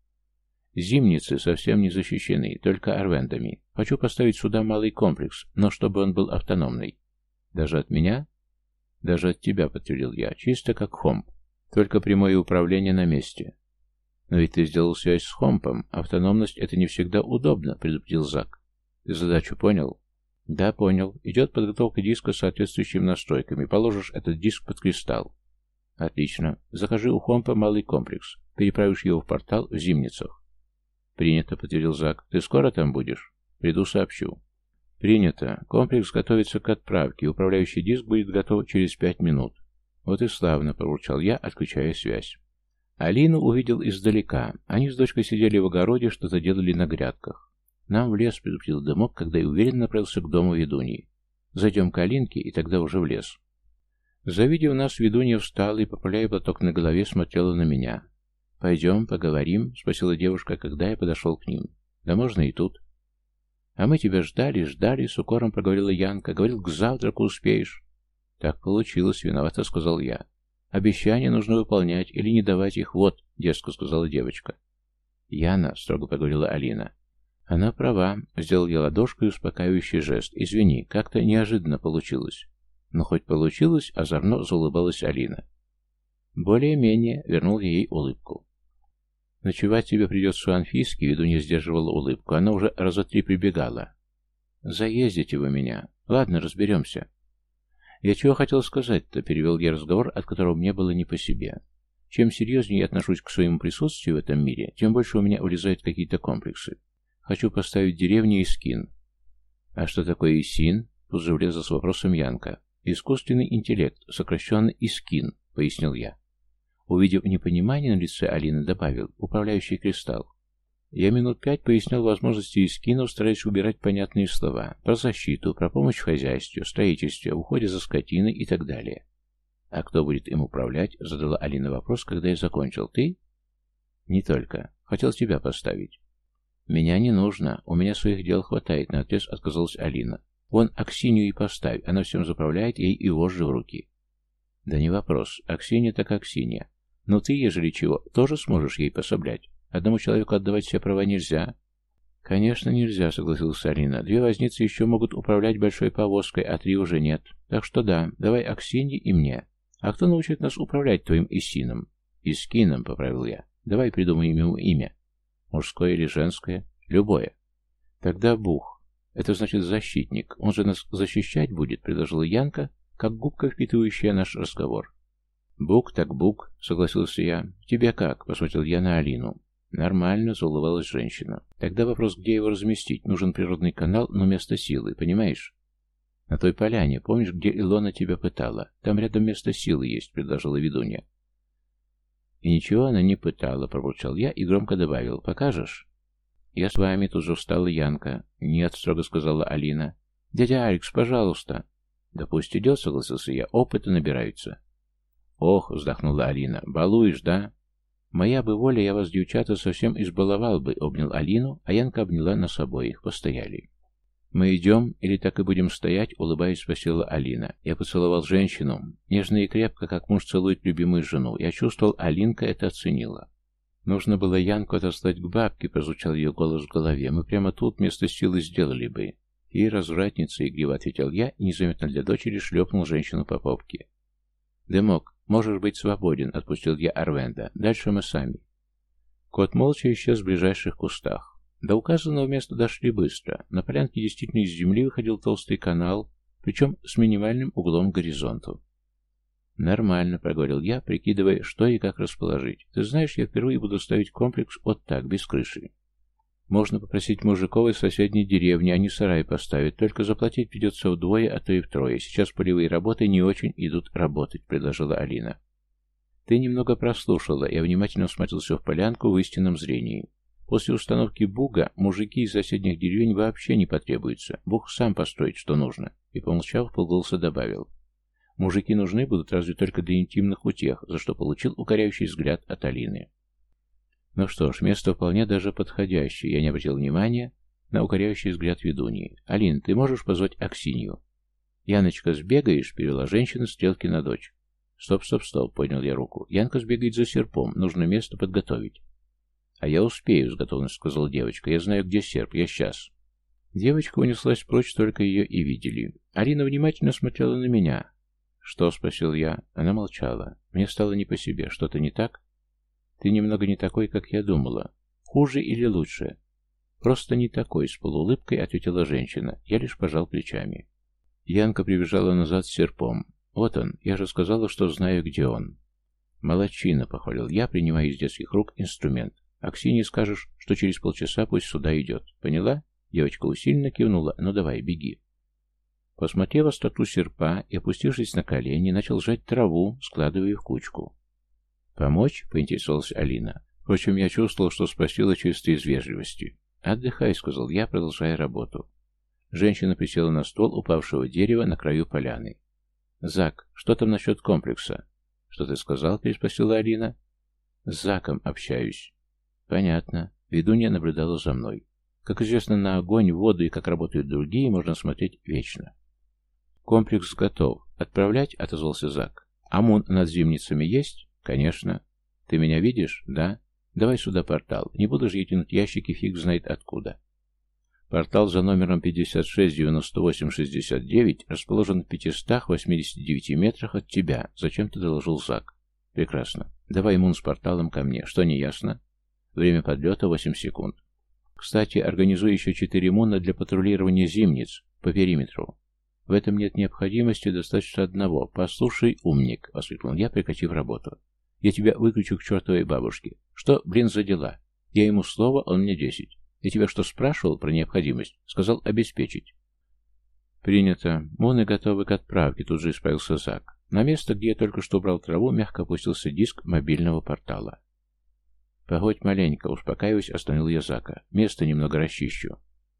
«Зимницы совсем не защищены, только арвендами. Хочу поставить сюда малый комплекс, но чтобы он был автономный». «Даже от меня?» «Даже от тебя», — подтвердил я. «Чисто как хомп. Только прямое управление на месте». Но ведь ты сделал связь с Хомпом. Автономность — это не всегда удобно, предупредил Зак. Ты задачу понял? Да, понял. Идет подготовка диска с соответствующими настройками. Положишь этот диск под кристалл. Отлично. Закажи у Хомпа малый комплекс. Переправишь его в портал в Зимницах. Принято, подтвердил Зак. Ты скоро там будешь? Приду, сообщу. Принято. Комплекс готовится к отправке. Управляющий диск будет готов через пять минут. Вот и славно, пробурчал я, отключая связь. Алину увидел издалека. Они с дочкой сидели в огороде, что-то делали на грядках. Нам в лес, предупредил Дымок, когда я уверенно направился к дому ведуньи. Зайдем к Алинке, и тогда уже в лес. Завидев нас, ведунья встала и, поправляя платок на голове, смотрела на меня. «Пойдем, поговорим?» — спросила девушка, когда я подошел к ним. «Да можно и тут». «А мы тебя ждали, ждали», — с укором проговорила Янка. «Говорил, к завтраку успеешь». «Так получилось, виновато», — сказал я. «Обещания нужно выполнять или не давать их, вот», — дерзко сказала девочка. «Яна», — строго проговорила Алина. «Она права», — сделал я ладошкой успокаивающий жест. «Извини, как-то неожиданно получилось». «Но хоть получилось», — озорно заулыбалась Алина. «Более-менее», — вернул я ей улыбку. «Ночевать тебе придется у Анфиски», — ведунья сдерживала улыбку. Она уже раза три прибегала. «Заездите вы меня. Ладно, разберемся». «Я чего хотел сказать-то?» — перевел я разговор, от которого мне было не по себе. Чем серьезнее я отношусь к своему присутствию в этом мире, тем больше у меня улезают какие-то комплексы. Хочу поставить деревню Искин. «А что такое Исин?» — тут же влезла с вопросом Янка. «Искусственный интеллект, сокращенно Искин», — пояснил я. Увидев непонимание на лице Алины, добавил: «Управляющий кристалл». Я минут пять пояснял возможности Искинов, стараясь убирать понятные слова про защиту, про помощь в хозяйстве, строительстве, уходе за скотиной и так далее. «А кто будет им управлять?» — задала Алина вопрос, когда я закончил. «Ты?» «Не только. Хотел тебя поставить». «Меня не нужно. У меня своих дел хватает», — наотрез отказалась Алина. «Вон Аксинью и поставь. Она всем заправляет, ей и вожжи в руки». «Да не вопрос. Аксинья так Аксинья. Но ты, ежели чего, тоже сможешь ей пособлять. Одному человеку отдавать все права нельзя». «Конечно, нельзя», — согласилась Алина. «Две возницы еще могут управлять большой повозкой, а три уже нет. Так что да, давай Аксинье и мне. А кто научит нас управлять твоим Исином?» «Искином», — поправил я. «Давай придумаем ему имя. Мужское или женское? Любое». «Тогда Бух. Это значит защитник. Он же нас защищать будет», — предложила Янка, как губка, впитывающая наш разговор. «Бук так бук», — согласился я. «Тебе как?» — посмотрел я на Алину. «Нормально», — заулыбалась женщина. «Тогда вопрос, где его разместить? Нужен природный канал, но место силы, понимаешь?» «На той поляне. Помнишь, где Илона тебя пытала? Там рядом место силы есть», — предложила ведунья. «И ничего она не пытала», — пробурчал я и громко добавил. «Покажешь?» «Я с вами», — тут же встала Янка. «Нет», — строго сказала Алина. «Дядя Алекс, пожалуйста». «Да пусть идет», — согласился я. «Опыта набираются». «Ох», — вздохнула Алина. «Балуешь, да?» «Моя бы воля, я вас, девчата, совсем избаловал бы», — обнял Алину, а Янка обняла нас обоих. Постояли. «Мы идем или так и будем стоять?» — улыбаясь, спросила Алина. Я поцеловал женщину. Нежно и крепко, как муж целует любимую жену. Я чувствовал, Алинка это оценила. «Нужно было Янку отослать к бабке», — прозвучал ее голос в голове. «Мы прямо тут место силы сделали бы». «И развратница», — игриво ответил я, и незаметно для дочери шлепнул женщину по попке. «Дымок, можешь быть свободен», — отпустил я Арвенда. «Дальше мы сами». Кот молча исчез в ближайших кустах. До указанного места дошли быстро. На полянке действительно из земли выходил толстый канал, причем с минимальным углом к горизонту. «Нормально», — проговорил я, прикидывая, что и как расположить. «Ты знаешь, я впервые буду ставить комплекс вот так, без крыши. Можно попросить мужиков из соседней деревни, они сарай поставят, только заплатить придется вдвое, а то и втрое. Сейчас полевые работы не очень идут работать», — предложила Алина. «Ты немного прослушала», — я внимательно смотрелся в полянку в истинном зрении. «После установки буга мужики из соседних деревень вообще не потребуются. Буг сам построит, что нужно», — и, помолчав, полголоса добавил. «Мужики нужны будут разве только для интимных утех», за что получил укоряющий взгляд от Алины. Ну что ж, место вполне даже подходящее. Я не обратил внимания на укоряющий взгляд ведуньи. «Алин, ты можешь позвать Аксинью?» «Яночка, сбегаешь?» — перевела женщина стрелки на дочь. «Стоп, стоп, стоп», — поднял я руку. «Янка сбегает за серпом. Нужно место подготовить». «А я успею», — с готовностью сказала девочка. «Я знаю, где серп. Я сейчас». Девочка унеслась прочь, только ее и видели. Алина внимательно смотрела на меня. «Что?» — спросил я. Она молчала. Мне стало не по себе. «Что-то не так?» Ты немного не такой, как я думала. Хуже или лучше? Просто не такой, с полуулыбкой ответила женщина. Я лишь пожал плечами. Янка прибежала назад с серпом. Вот он, я же сказала, что знаю, где он. Молодчина, похвалил я, принимая из детских рук инструмент. Аксинье скажешь, что через полчаса пусть сюда идет. Поняла? Девочка усиленно кивнула. Ну давай, беги. Посмотрев остроту серпа и опустившись на колени, начал жать траву, складывая ее в кучку. «Помочь?» — поинтересовалась Алина. Впрочем, я чувствовал, что спросила чисто из вежливости. «Отдыхай», — сказал я, продолжая работу. Женщина присела на ствол упавшего дерева на краю поляны. «Зак, что там насчет комплекса?» «Что ты сказал?» — переспросила Алина. «С Заком общаюсь». «Понятно». Ведунья наблюдала за мной. Как известно, на огонь, воду и как работают другие, можно смотреть вечно. «Комплекс готов. Отправлять?» — отозвался Зак. «Амун над зимницами есть?» «Конечно». «Ты меня видишь?» «Да». «Давай сюда портал. Не буду же я тянуть ящики фиг знает откуда». Портал за номером пятьдесят шесть девяносто восемь шестьдесят девять расположен в пятистах восьмидесяти девяти метрах от тебя. Зачем-то доложил Зак. «Прекрасно. Давай Мун с порталом ко мне. Что не ясно?» «Время подлета восемь секунд. Кстати, организуй еще четыре Муна для патрулирования зимниц по периметру. В этом нет необходимости, достаточно одного. Послушай, умник», — воскликнул я, прекратив работу. «Я тебя выключу к чертовой бабушке. Что, блин, за дела? Я ему слово, он мне десять. Я тебя что, спрашивал про необходимость? Сказал обеспечить». «Принято. Муны готовы к отправке», — тут же исправился Зак. На место, где я только что убрал траву, мягко опустился диск мобильного портала. «Погодь маленько», — успокаиваясь, остановил я Зака. «Место немного расчищу».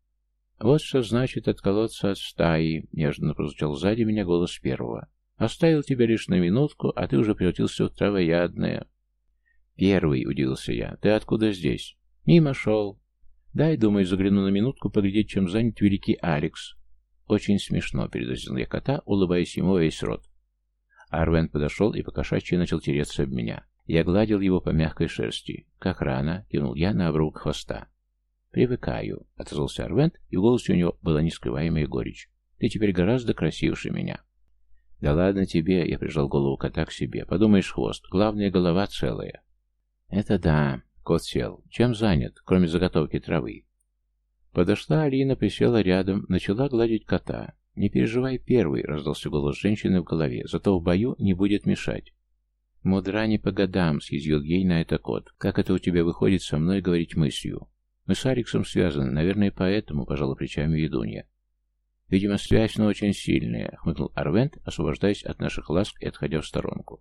«Вот что значит отколоться от стаи», — неожиданно прозвучал сзади меня голос первого. «Оставил тебя лишь на минутку, а ты уже превратился в травоядное». «Первый», — удивился я. «Ты откуда здесь?» «Мимо шел». «Дай, думаю, загляну на минутку, поглядеть, чем занят великий Алекс». «Очень смешно», — передразнил я кота, улыбаясь ему весь рот. Арвен подошел и покошачьи начал тереться об меня. Я гладил его по мягкой шерсти. «Как рано?» — кивнул я на обрубок хвоста. «Привыкаю», — отозвался Арвент, и в голосе у него была нескрываемая горечь. «Ты теперь гораздо красивше меня». «Да ладно тебе», — я прижал голову кота к себе. «Подумаешь, хвост. Главное, голова целая». «Это да». Кот сел. «Чем занят, кроме заготовки травы?» Подошла Алина, присела рядом, начала гладить кота. «Не переживай первый», — раздался голос женщины в голове. «Зато в бою не будет мешать». «Мудра не по годам», — съязвил ей на это кот. «Как это у тебя выходит со мной говорить мыслью?» «Мы с Алексом связаны, наверное, поэтому», — пожала плечами ведунья. «Видимо, связь, но очень сильная», — хмыкнул Арвент, освобождаясь от наших ласк и отходя в сторонку.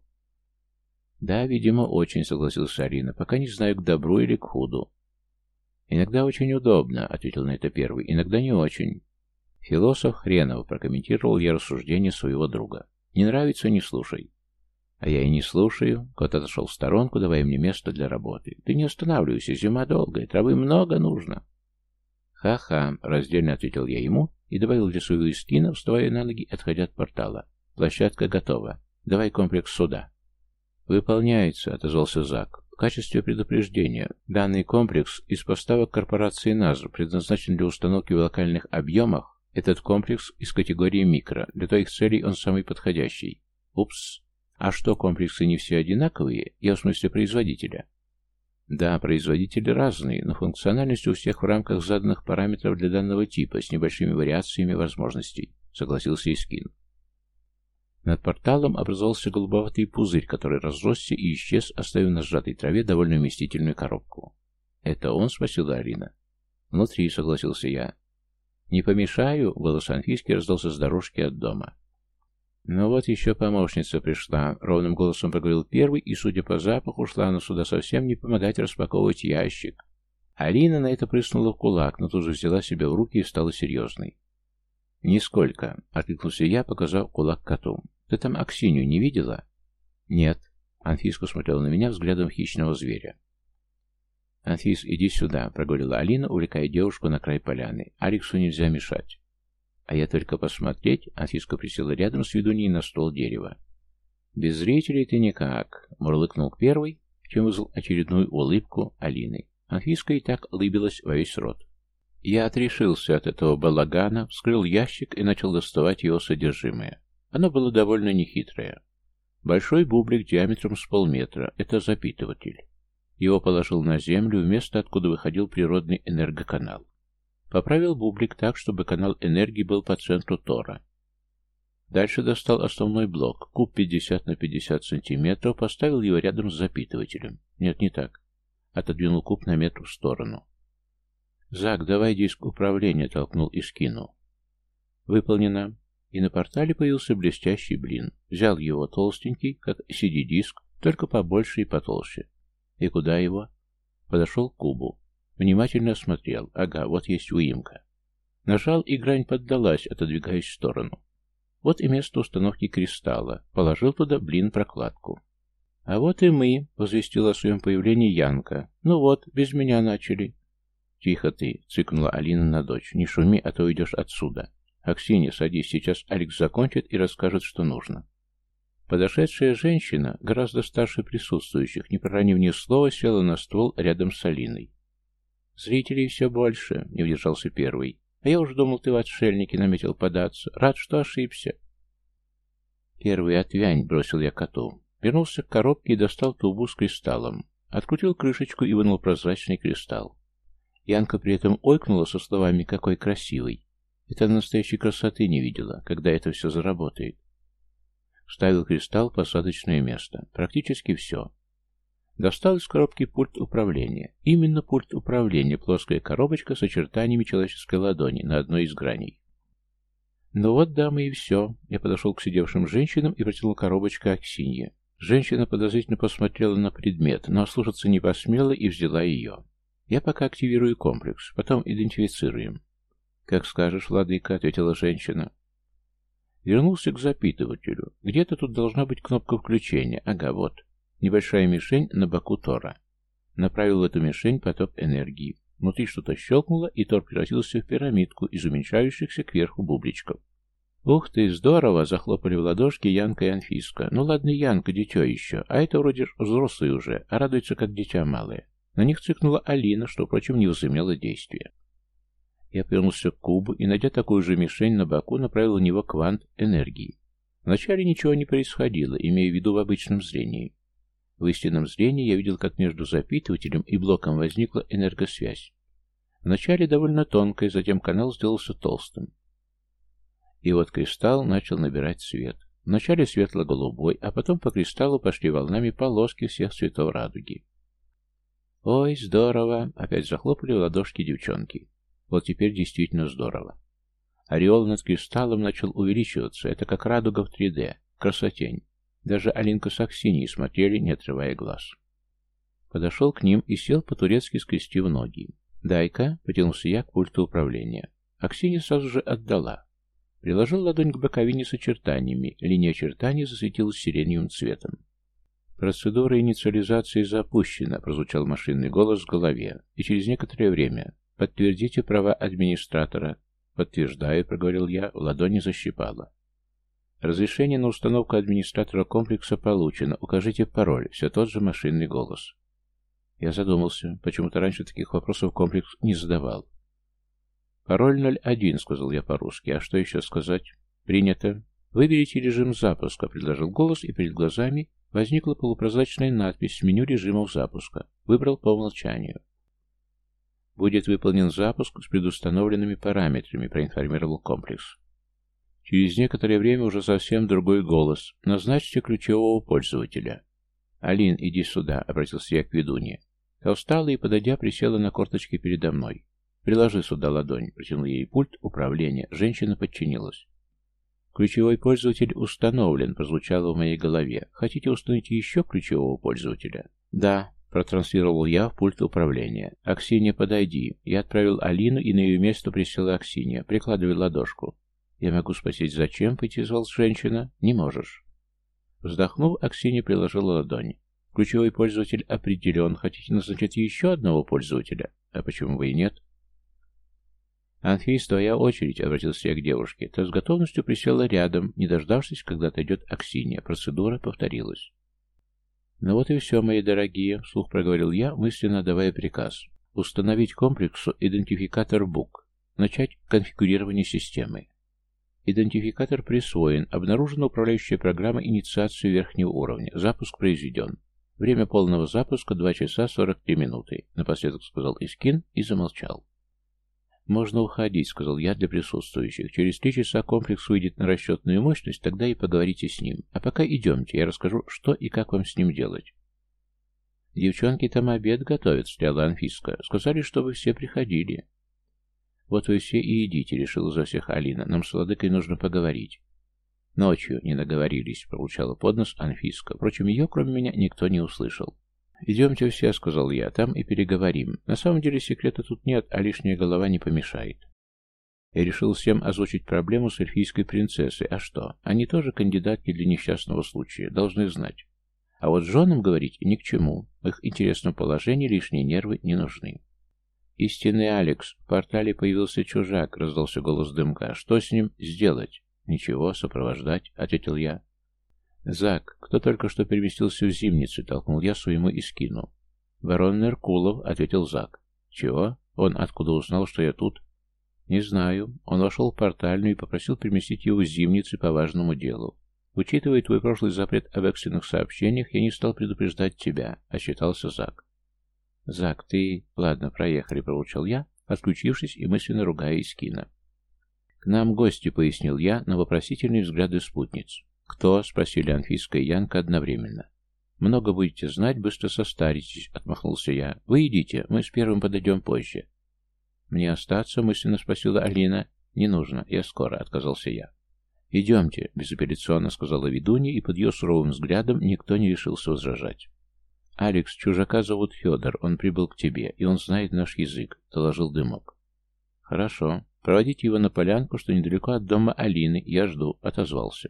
«Да, видимо, очень», — согласился Алина, — «пока не знаю, к добру или к худу». «Иногда очень удобно», — ответил на это первый, — «иногда не очень». «Философ хренов», — прокомментировал я рассуждение своего друга. «Не нравится — не слушай». «А я и не слушаю». Кот отошел в сторонку, давая мне место для работы. «Ты не останавливайся, зима долгая, травы много нужно». «Ха-ха», — раздельно ответил я ему и добавил для своего скина, вставая на ноги, отходя от портала. «Площадка готова. Давай комплекс сюда». «Выполняется», — отозвался Зак. «В качестве предупреждения, данный комплекс из поставок корпорации НАЗР предназначен для установки в локальных объемах. Этот комплекс из категории микро. Для твоих целей он самый подходящий». «Упс. А что, комплексы не все одинаковые? Я в смысле производителя?» «Да, производители разные, но функциональность у всех в рамках заданных параметров для данного типа с небольшими вариациями возможностей», — согласился Искин. Над порталом образовался голубоватый пузырь, который разросся и исчез, оставив на сжатой траве довольно вместительную коробку. «Это он?» — спросила Арина. «Внутри», — согласился я. «Не помешаю?» — голос Анфиски раздался с дорожки от дома. «Ну вот еще помощница пришла», — ровным голосом проговорил первый, и, судя по запаху, шла она сюда совсем не помогать распаковывать ящик. Алина на это прыснула в кулак, но тут же взяла себя в руки и стала серьезной. «Нисколько», — откликнулся я, показав кулак коту. «Ты там Аксинью не видела?» «Нет». Анфиска смотрела на меня взглядом хищного зверя. «Анфис, иди сюда», — проговорила Алина, увлекая девушку на край поляны. «Алексу нельзя мешать». «А я только посмотреть», — Анфиска присела рядом с ведуньей на стол дерева. «Без зрителей ты никак», — мурлыкнул первый, чем вызвал очередную улыбку Алины. Анфиска и так улыбилась во весь рот. Я отрешился от этого балагана, вскрыл ящик и начал доставать его содержимое. Оно было довольно нехитрое. Большой бублик диаметром с полметра — это запитыватель. Его положил на землю в место, откуда выходил природный энергоканал. Поправил бублик так, чтобы канал энергии был по центру тора. Дальше достал основной блок, куб пятьдесят на пятьдесят сантиметров, поставил его рядом с запитывателем. Нет, не так. Отодвинул куб на метр в сторону. «Зак, давай диск управления», — толкнул и скинул. «Выполнено». И на портале появился блестящий блин. Взял его толстенький, как си ди-диск, только побольше и потолще. И куда его? Подошел к кубу. Внимательно осмотрел. Ага, вот есть уимка. Нажал, и грань поддалась, отодвигаясь в сторону. Вот и место установки кристалла. Положил туда блин-прокладку. «А вот и мы», — возвестила о своем появлении Янка. «Ну вот, без меня начали». «Тихо ты», — цыкнула Алина на дочь. «Не шуми, а то уйдешь отсюда. Аксинья, садись, сейчас Алекс закончит и расскажет, что нужно». Подошедшая женщина, гораздо старше присутствующих, не проронив ни слова, села на ствол рядом с Алиной. «Зрителей все больше», — не удержался первый. «А я уж думал, ты в отшельники наметил податься. Рад, что ошибся». «Первый, отвянь», — бросил я коту. Вернулся к коробке и достал тубу с кристаллом. Открутил крышечку и вынул прозрачный кристалл. Янка при этом ойкнула со словами «какой красивый». Это настоящей красоты не видела, когда это все заработает. Вставил кристалл в посадочное место. Практически все. Достал из коробки пульт управления. Именно пульт управления, плоская коробочка с очертаниями человеческой ладони на одной из граней. Ну вот, дамы, и все. Я подошел к сидевшим женщинам и протянул коробочку Аксинье. Женщина подозрительно посмотрела на предмет, но ослушаться не посмела и взяла ее. Я пока активирую комплекс, потом идентифицируем. «Как скажешь, владыка», — ответила женщина. Вернулся к запитывателю. Где-то тут должна быть кнопка включения. Ага, вот. Небольшая мишень на боку тора. Направил в эту мишень поток энергии. Внутри что-то щелкнуло, и тор превратился в пирамидку из уменьшающихся кверху бубличков. «Ух ты, здорово!» — захлопали в ладошки Янка и Анфиска. «Ну ладно, Янка, дитё еще, а это вроде взрослый уже, а радуется, как дитя малое». На них цыкнула Алина, что, впрочем, не возымело действия. Я повернулся к кубу и, найдя такую же мишень на боку, направил в него квант энергии. Вначале ничего не происходило, имея в виду в обычном зрении. В истинном зрении я видел, как между запитывателем и блоком возникла энергосвязь. Вначале довольно тонкая, затем канал сделался толстым. И вот кристалл начал набирать цвет. Вначале светло-голубой, а потом по кристаллу пошли волнами полоски всех цветов радуги. «Ой, здорово!» — опять захлопали в ладошки девчонки. Вот теперь действительно здорово. Ореол над кристаллом начал увеличиваться. Это как радуга в три дэ. Красотень. Даже Алинка с Аксиньей смотрели, не отрывая глаз. Подошел к ним и сел по-турецки, скрестив ноги. «Дай-ка», — потянулся я к пульту управления. Аксинья сразу же отдала. Приложил ладонь к боковине с очертаниями. Линия очертаний засветилась сиреневым цветом. «Процедура инициализации запущена», — прозвучал машинный голос в голове. И через некоторое время: «Подтвердите права администратора». «Подтверждаю», — проговорил я, в ладони защипало. «Разрешение на установку администратора комплекса получено. Укажите пароль». Все тот же машинный голос. Я задумался. Почему-то раньше таких вопросов комплекс не задавал. «Пароль ноль один», — сказал я по-русски. «А что еще сказать?» «Принято. Выберите режим запуска», — предложил голос, и перед глазами возникла полупрозрачная надпись с меню режимов запуска. Выбрал по умолчанию. «Будет выполнен запуск с предустановленными параметрами», — проинформировал комплекс. Через некоторое время уже совсем другой голос. «Назначьте ключевого пользователя». «Алин, иди сюда», — обратился я к ведунье. Та встала и, подойдя, присела на корточки передо мной. «Приложи сюда ладонь», — протянул ей пульт управления. Женщина подчинилась. «Ключевой пользователь установлен», — прозвучало в моей голове. «Хотите установить еще ключевого пользователя?» «Да», — протранслировал я в пульт управления. «Аксинья, подойди». Я отправил Алину, и на ее место присела Аксинья. «Прикладывай ладошку». «Я могу спросить, зачем?» — поинтересовалась женщина. «Не можешь». Вздохнув, Аксинья приложила ладонь. «Ключевой пользователь определен. Хотите назначить еще одного пользователя? А почему бы и нет?» «Анфис, твоя очередь», — обратился я к девушке. Та с готовностью присела рядом, не дождавшись, когда отойдет Аксинья. Процедура повторилась. «Ну вот и все, мои дорогие», — вслух проговорил я, мысленно давая приказ. «Установить комплексу идентификатор бук. Начать конфигурирование системы». Идентификатор присвоен. Обнаружена управляющая программа инициации верхнего уровня. Запуск произведен. Время полного запуска два часа сорок три минуты, напоследок сказал Искин и замолчал. «Можно уходить», — сказал я для присутствующих. «Через три часа комплекс выйдет на расчетную мощность, тогда и поговорите с ним. А пока идемте, я расскажу, что и как вам с ним делать». «Девчонки там обед готовят», — встряла Анфиска. «Сказали, чтобы все приходили». «Вот вы все и идите», — решила за всех Алина. «Нам с владыкой нужно поговорить». «Ночью не наговорились», — проучала под нос Анфиска. Впрочем, ее, кроме меня, никто не услышал. «Идемте все», — сказал я, — «там и переговорим. На самом деле секрета тут нет, а лишняя голова не помешает». Я решил всем озвучить проблему с эльфийской принцессой. А что? Они тоже кандидатки для несчастного случая, должны знать. А вот женам говорить ни к чему. В их интересном положении лишние нервы не нужны. «Истинный Алекс, в портале появился чужак», — раздался голос Дымка. «Что с ним сделать?» «Ничего, сопровождать», — ответил я. «Зак, кто только что переместился в Зимницу?» — толкнул я своему Искину. «Барон Меркулов», — ответил Зак. «Чего? Он откуда узнал, что я тут?» «Не знаю. Он вошел в портальную и попросил переместить его в Зимницы по важному делу. Учитывая твой прошлый запрет об экстренных сообщениях, я не стал предупреждать тебя», — отчитался Зак. «Зак, ты...» «Ладно, проехали», — проучил я, отключившись и мысленно ругая Искина. «К нам гости», — пояснил я на вопросительные взгляды спутниц. «Кто?» — спросили Анфиска и Янка одновременно. «Много будете знать, быстро состаритесь», — отмахнулся я. «Вы идите, мы с первым подойдем позже». «Мне остаться?» — мысленно спросила Алина. «Не нужно, я скоро», — отказался я. «Идемте», — безапелляционно сказала ведунья, и под ее суровым взглядом никто не решился возражать. «Алекс, чужака зовут Федор, он прибыл к тебе, и он знает наш язык», — доложил Дымок. «Хорошо. Проводите его на полянку, что недалеко от дома Алины. Я жду», — отозвался.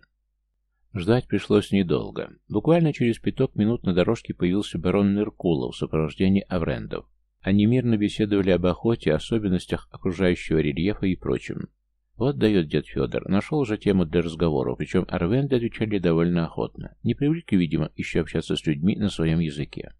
Ждать пришлось недолго. Буквально через пяток минут на дорожке появился барон Меркулов в сопровождении аврендов. Они мирно беседовали об охоте, особенностях окружающего рельефа и прочем. Вот дает дед Федор. Нашел уже тему для разговора, причем арвенды отвечали довольно охотно. Не привыкли, видимо, еще общаться с людьми на своем языке.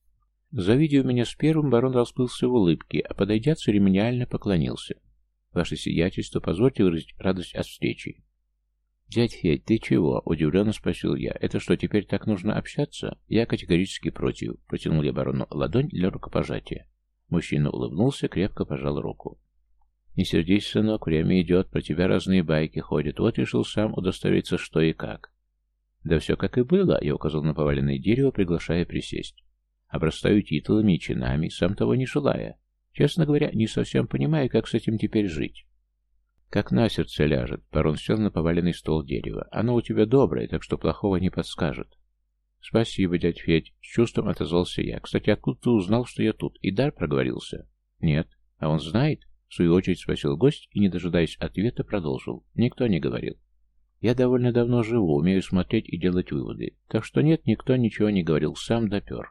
Завидев меня с первым, барон расплылся в улыбке, а подойдя церемониально поклонился. «Ваше сиятельство, позвольте выразить радость от встречи». «Дядь Федь, ты чего?» — удивленно спросил я. «Это что, теперь так нужно общаться?» «Я категорически против», — протянул я барону ладонь для рукопожатия. Мужчина улыбнулся, крепко пожал руку. «Не сердись, сынок, время идет, про тебя разные байки ходят. Вот решил сам удостовериться, что и как». «Да все как и было», — я указал на поваленное дерево, приглашая присесть. «Обрастаю титулами и чинами, сам того не желая. Честно говоря, не совсем понимаю, как с этим теперь жить». «Как на сердце ляжет», — барон сел на поваленный стол дерева. «Оно у тебя доброе, так что плохого не подскажет». «Спасибо, дядь Федь», — с чувством отозвался я. «Кстати, откуда ты узнал, что я тут? Идар проговорился?» «Нет. А он знает?» — в свою очередь спросил гость и, не дожидаясь ответа, продолжил. «Никто не говорил. Я довольно давно живу, умею смотреть и делать выводы. Так что нет, никто ничего не говорил, сам допер».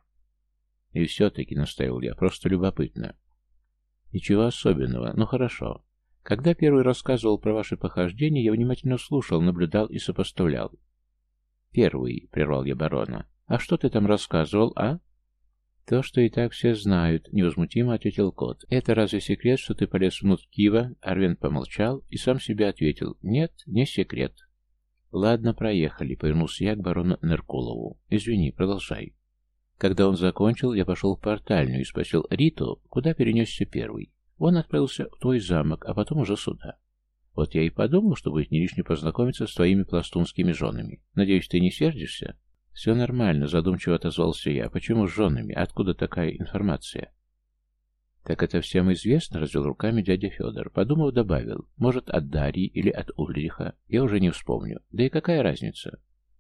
«И все-таки», — наставил я, — «просто любопытно». «Ничего особенного, ну хорошо. Когда первый рассказывал про ваши похождения, я внимательно слушал, наблюдал и сопоставлял». «Первый», — прервал я барона. «А что ты там рассказывал, а?» «То, что и так все знают», — невозмутимо ответил кот. «Это разве секрет, что ты полез внутрь Кива?» Арвен помолчал и сам себе ответил. «Нет, не секрет». «Ладно, проехали», — повернулся я к барону Меркулову. «Извини, продолжай». Когда он закончил, я пошел в портальную и спросил Риту, куда перенесся первый. Он отправился в твой замок, а потом уже сюда. Вот я и подумал, что будет не лишне познакомиться с твоими пластунскими женами. Надеюсь, ты не сердишься?» «Все нормально», — задумчиво отозвался я. «Почему с женами? Откуда такая информация?» «Так это всем известно», — развел руками дядя Федор. Подумав, добавил. «Может, от Дарьи или от Ульриха? Я уже не вспомню. Да и какая разница?»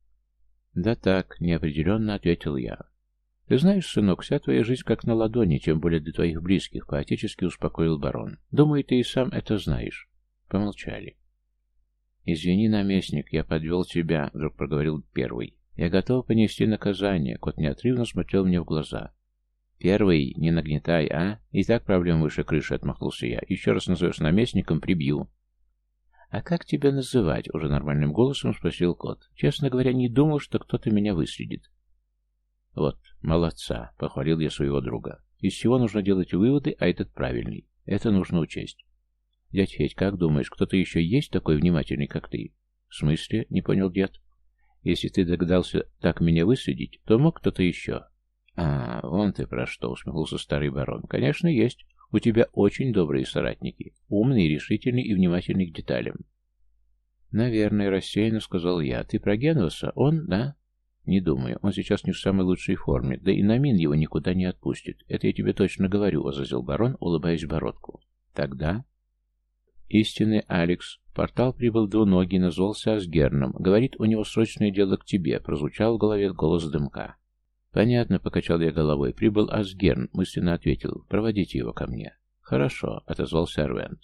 «Да так», — неопределенно ответил я. «Ты знаешь, сынок, вся твоя жизнь как на ладони, тем более для твоих близких», — поотечески успокоил барон. «Думаю, ты и сам это знаешь». Помолчали. «Извини, наместник, я подвел тебя», — вдруг проговорил первый. «Я готов понести наказание», — кот неотрывно смотрел мне в глаза. «Первый, не нагнетай, а? И так проблем выше крыши», — отмахнулся я. «Еще раз назовешь наместником, прибью». «А как тебя называть?» — уже нормальным голосом спросил кот. «Честно говоря, не думал, что кто-то меня выследит». «Вот, молодца», — похвалил я своего друга. «Из всего нужно делать выводы, а этот правильный. Это нужно учесть». «Дядь Федь, как думаешь, кто-то еще есть такой внимательный, как ты?» «В смысле?» — не понял дед. «Если ты догадался так меня выследить, то мог кто-то еще. «А, вон ты про что», — усмехнулся старый барон. «Конечно, есть. У тебя очень добрые соратники. Умный, решительный и внимательный к деталям». «Наверное», — рассеянно сказал я. «Ты про Генуса? Он, да?» «Не думаю. Он сейчас не в самой лучшей форме. Да и Намин его никуда не отпустит. Это я тебе точно говорю», — возразил барон, улыбаясь в бородку. «Тогда...» «Истинный Алекс. В портал прибыл двуногий, назвался Асгерном. Говорит, у него срочное дело к тебе», — прозвучал в голове голос дымка. «Понятно», — покачал я головой. «Прибыл Асгерн», — мысленно ответил. «Проводите его ко мне». «Хорошо», — отозвался Арвент.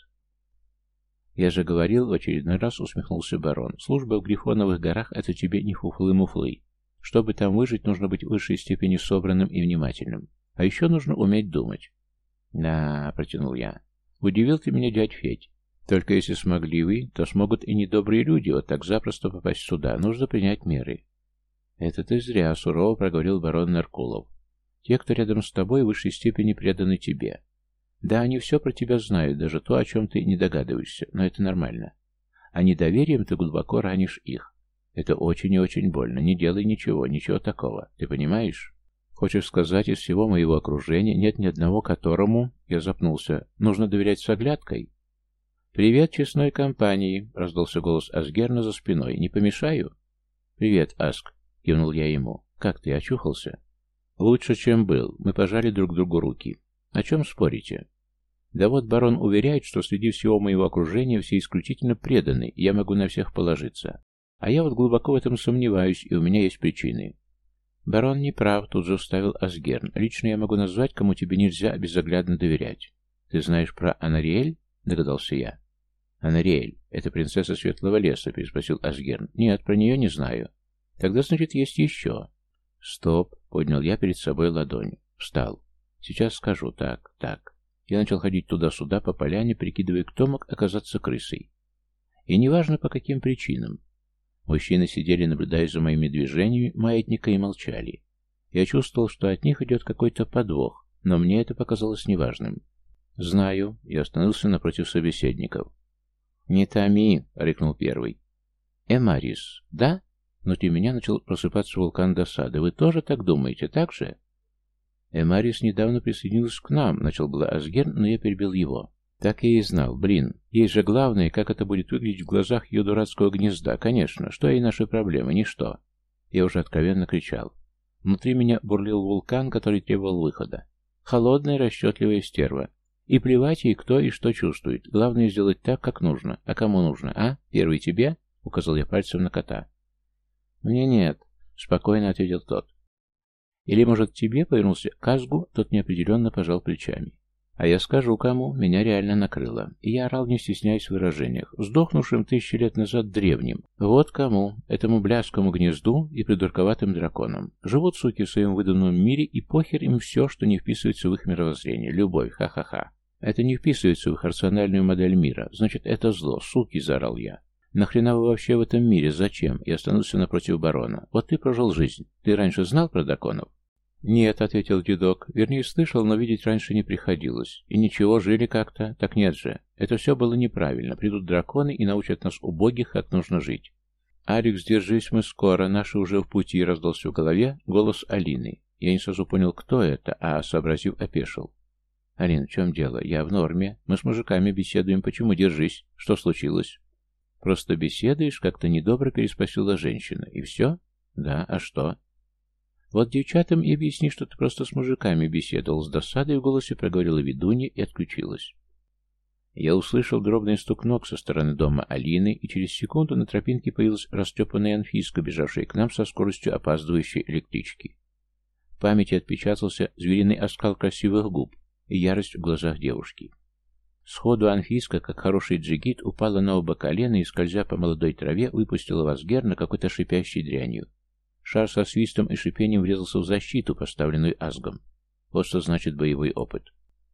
«Я же говорил», — в очередной раз усмехнулся барон. «Служба в Грифоновых горах — это тебе не фуфлы-муфлы. Чтобы там выжить, нужно быть в высшей степени собранным и внимательным. А еще нужно уметь думать». «Да», — протянул я. «Удивил ты меня, дядь Федь. Только если смогли вы, то смогут и недобрые люди вот так запросто попасть сюда. Нужно принять меры». «Это ты зря», — сурово проговорил барон Наркулов. «Те, кто рядом с тобой, в высшей степени преданы тебе. Да, они все про тебя знают, даже то, о чем ты не догадываешься, но это нормально. А недоверием ты глубоко ранишь их. Это очень и очень больно. Не делай ничего, ничего такого. Ты понимаешь? Хочешь сказать, из всего моего окружения нет ни одного, которому...» Я запнулся. «Нужно доверять с оглядкой?» «Привет честной компании», — раздался голос Асгерна за спиной. «Не помешаю?» «Привет, Аск», — кивнул я ему. «Как ты, очухался?» «Лучше, чем был. Мы пожали друг другу руки. О чем спорите?» «Да вот барон уверяет, что среди всего моего окружения все исключительно преданы, и я могу на всех положиться. А я вот глубоко в этом сомневаюсь, и у меня есть причины». «Барон не прав», — тут же вставил Асгерн. «Лично я могу назвать, кому тебе нельзя безоглядно доверять». «Ты знаешь про Анариэль?» — догадался я. «Анариэль, это принцесса Светлого леса», — переспросил Асгерн. «Нет, про нее не знаю». «Тогда, значит, есть еще». «Стоп», — поднял я перед собой ладонь. Встал. «Сейчас скажу. Так, так». Я начал ходить туда-сюда по поляне, прикидывая, кто мог оказаться крысой. И неважно, по каким причинам. Мужчины сидели, наблюдая за моими движениями маятника, и молчали. Я чувствовал, что от них идет какой-то подвох, но мне это показалось неважным. «Знаю», — я остановился напротив собеседников. «Не томи», — рыкнул первый. «Эмарис, да?» Внутри меня начал просыпаться вулкан досады. «Вы тоже так думаете, так же?» «Эмарис недавно присоединился к нам», — начал было Асгерн, но я перебил его. «Так я и знал. Блин, есть же главное, как это будет выглядеть в глазах ее дурацкого гнезда. Конечно, что и наши проблемы, ничто». Я уже откровенно кричал. Внутри меня бурлил вулкан, который требовал выхода. Холодная, расчетливая стерва. И плевать ей, кто и что чувствует. Главное сделать так, как нужно. А кому нужно, а? Первый тебе?» — указал я пальцем на кота. «Мне нет», — спокойно ответил тот. «Или, может, тебе?» — повернулся к Азгу, тот неопределенно пожал плечами. «А я скажу, кому. Меня реально накрыло». И я орал, не стесняясь в выражениях. Сдохнувшим тысячи лет назад древним. Вот кому. Этому бляскому гнезду и придурковатым драконам. Живут суки в своем выданном мире, и похер им все, что не вписывается в их мировоззрение. Любовь, ха-ха-ха. Это не вписывается в их рациональную модель мира. Значит, это зло. Суки, заорал я. «Нахрена вы вообще в этом мире? Зачем?» Я остановился напротив барона. «Вот ты прожил жизнь. Ты раньше знал про драконов?» «Нет», — ответил дедок. «Вернее, слышал, но видеть раньше не приходилось. И ничего, жили как-то. Так нет же. Это все было неправильно. Придут драконы и научат нас убогих, как нужно жить». «Алекс, держись, мы скоро. Наши уже в пути», — раздался в голове голос Алины. Я не сразу понял, кто это, а, сообразив, опешил. «Алин, в чем дело? Я в норме. Мы с мужиками беседуем. Почему держись? Что случилось?» «Просто беседуешь?» — как-то недобро переспросила женщина. «И все?» «Да, а что?» «Вот девчатам и объясни, что ты просто с мужиками беседовал». С досадой в голосе проговорила ведунья и отключилась. Я услышал дробный стук ног со стороны дома Алины, и через секунду на тропинке появилась растрепанная Анфиска, бежавшая к нам со скоростью опаздывающей электрички. В памяти отпечатался звериный оскал красивых губ и ярость в глазах девушки. Сходу Анфиска, как хороший джигит, упала на оба колена и, скользя по молодой траве, выпустила в Асгерна какой-то шипящей дрянью. Шар со свистом и шипением врезался в защиту, поставленную Асгом. Вот что значит боевой опыт.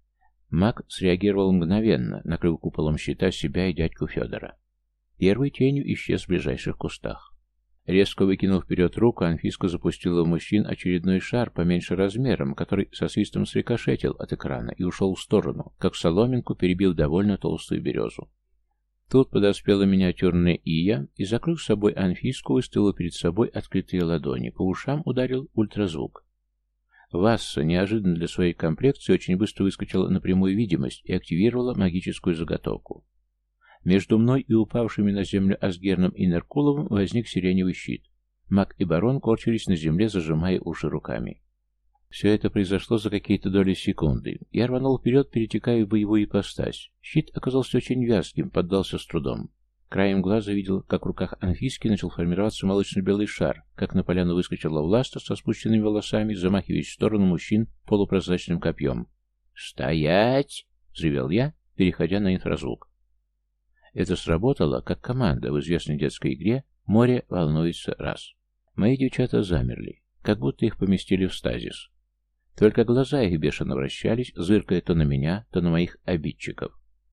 Маг среагировал мгновенно, накрыв куполом щита себя и дядьку Федора. Первой тенью исчез в ближайших кустах. Резко выкинув вперед руку, Анфиска запустила в мужчин очередной шар поменьше размером, который со свистом срикошетил от экрана и ушел в сторону, как соломинку перебил довольно толстую березу. Тут подоспела миниатюрная Ия и, закрыв собой Анфиску, выставила перед собой открытые ладони. По ушам ударил ультразвук. В Васса, неожиданно для своей комплекции, очень быстро выскочила на прямую видимость и активировала магическую заготовку. Между мной и упавшими на землю Асгерном и Неркуловым возник сиреневый щит. Маг и барон корчились на земле, зажимая уши руками. Все это произошло за какие-то доли секунды. Я рванул вперед, перетекая в боевую ипостась. Щит оказался очень вязким, поддался с трудом. Краем глаза видел, как в руках Анфиски начал формироваться молочно-белый шар, как на поляну выскочила Власта со спущенными волосами, замахиваясь в сторону мужчин полупрозрачным копьем. «Стоять!» — взревел я, переходя на инфразвук. Это сработало, как команда в известной детской игре «Море волнуется раз». Мои девчата замерли, как будто их поместили в стазис. Только глаза их бешено вращались, зыркая то на меня, то на моих обидчиков.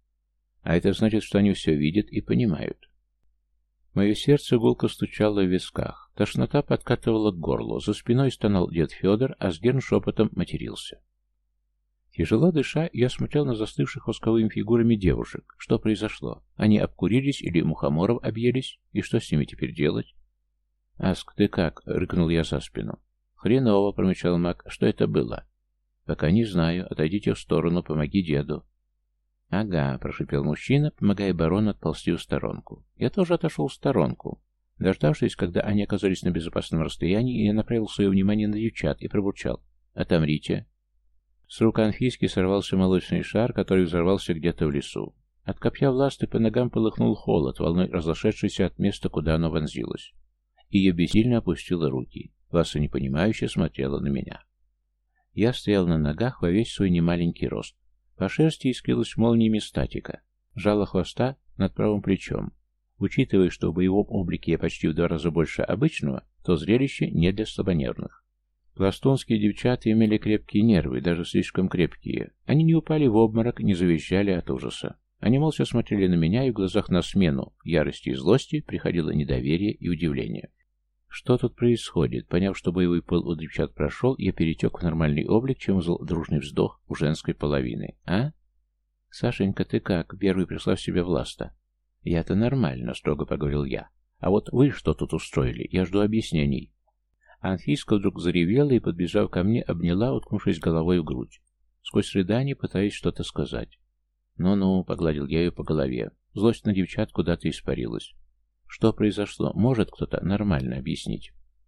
А это значит, что они все видят и понимают. Мое сердце гулко стучало в висках, тошнота подкатывала к горлу, за спиной стонал дед Федор, а Асгерн шепотом матерился. Тяжело дыша, я смотрел на застывших восковыми фигурами девушек. Что произошло? Они обкурились или мухоморов объелись? И что с ними теперь делать? «Аск, ты как?» — рыкнул я за спину. «Хреново», — промычал маг. «Что это было?» «Пока не знаю. Отойдите в сторону, помоги деду». «Ага», — прошипел мужчина, помогая барону отползти в сторонку. Я тоже отошел в сторонку. Дождавшись, когда они оказались на безопасном расстоянии, я направил свое внимание на девчат и пробурчал. «Отомрите». С рук Анфиски сорвался молочный шар, который взорвался где-то в лесу. От копья Власты по ногам полыхнул холод, волной разошедшийся от места, куда оно вонзилось. И я бессильно опустила руки. Власта непонимающе смотрела на меня. Я стоял на ногах во весь свой немаленький рост. По шерсти искрилась молниями статика. Жало хвоста над правым плечом. Учитывая, что в боевом облике я почти в два раза больше обычного, то зрелище не для слабонервных. Пластунские девчата имели крепкие нервы, даже слишком крепкие. Они не упали в обморок, не завизжали от ужаса. Они молча смотрели на меня, и в глазах на смену ярости и злости приходило недоверие и удивление. Что тут происходит? Поняв, что боевой пыл у девчат прошел, я перетек в нормальный облик, чем вызвал дружный вздох у женской половины. «А? Сашенька, ты как?» — первый пришла в себя Власта. «Я-то нормально», — строго поговорил я. «А вот вы что тут устроили? Я жду объяснений». Анфиска вдруг заревела и, подбежав ко мне, обняла, уткнувшись головой в грудь. Сквозь рыдание пытаясь что-то сказать. «Ну-ну», — погладил я ее по голове. Злость на девчат куда-то испарилась. «Что произошло? Может кто-то нормально объяснить?»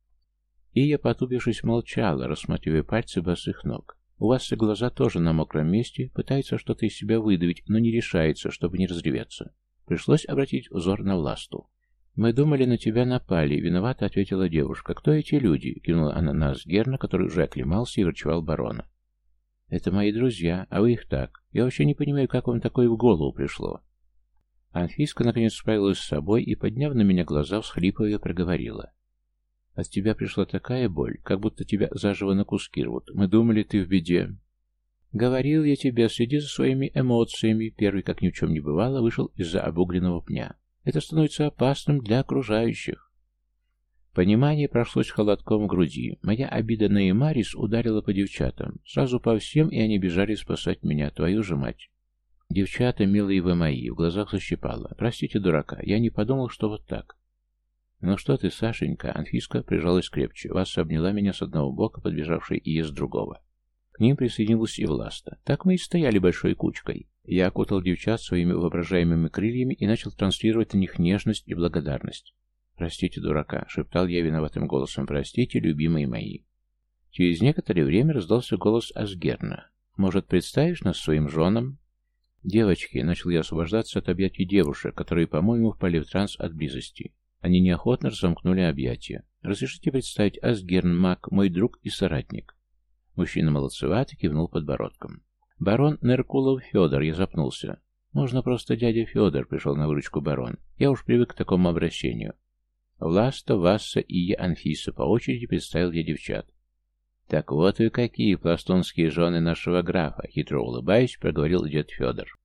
И я, потупившись, молчала, рассматривая пальцы босых ног. У вас и глаза тоже на мокром месте, пытается что-то из себя выдавить, но не решается, чтобы не разреветься. Пришлось обратить взор на Власту. «Мы думали, на тебя напали», — виновато ответила девушка. «Кто эти люди?» — кинула она на Асгерна, который уже оклемался и врачевал барона. «Это мои друзья, а вы их так. Я вообще не понимаю, как вам такое в голову пришло». Анфиска наконец справилась с собой и, подняв на меня глаза, всхлипывая, проговорила. «От тебя пришла такая боль, как будто тебя заживо на куски рвут. Мы думали, ты в беде». «Говорил я тебе, следи за своими эмоциями», — первый, как ни в чем не бывало, вышел из-за обугленного пня. «Это становится опасным для окружающих». Понимание прошлось холодком в груди. Моя обида на Эмарис ударила по девчатам. Сразу по всем, и они бежали спасать меня, твою же мать. «Девчата, милые вы мои», — в глазах защипало. «Простите, дурака, я не подумал, что вот так». «Ну что ты, Сашенька?» — Анфиска прижалась крепче. Васса обняла меня с одного бока, подбежавшей и с другого. К ним присоединилась и Власта. Так мы и стояли большой кучкой. Я окутал девчат своими воображаемыми крыльями и начал транслировать на них нежность и благодарность. «Простите, дурака», — шептал я виноватым голосом. «Простите, любимые мои». Через некоторое время раздался голос Асгерна. «Может, представишь нас своим женам?» «Девочки», — начал я освобождаться от объятий девушек, которые, по-моему, впали в транс от близости. Они неохотно разомкнули объятия. «Разрешите представить Асгерн Мак, мой друг и соратник». Мужчина молодцевато кивнул подбородком. «Барон Неркулов Федор», — я запнулся. «Можно просто дядя Федор», — пришел на выручку барон. «Я уж привык к такому обращению». Власта, Васса и я Анфиса по очереди представил я девчат. «Так вот вы какие пластунские жены нашего графа», — хитро улыбаясь, проговорил дед Федор.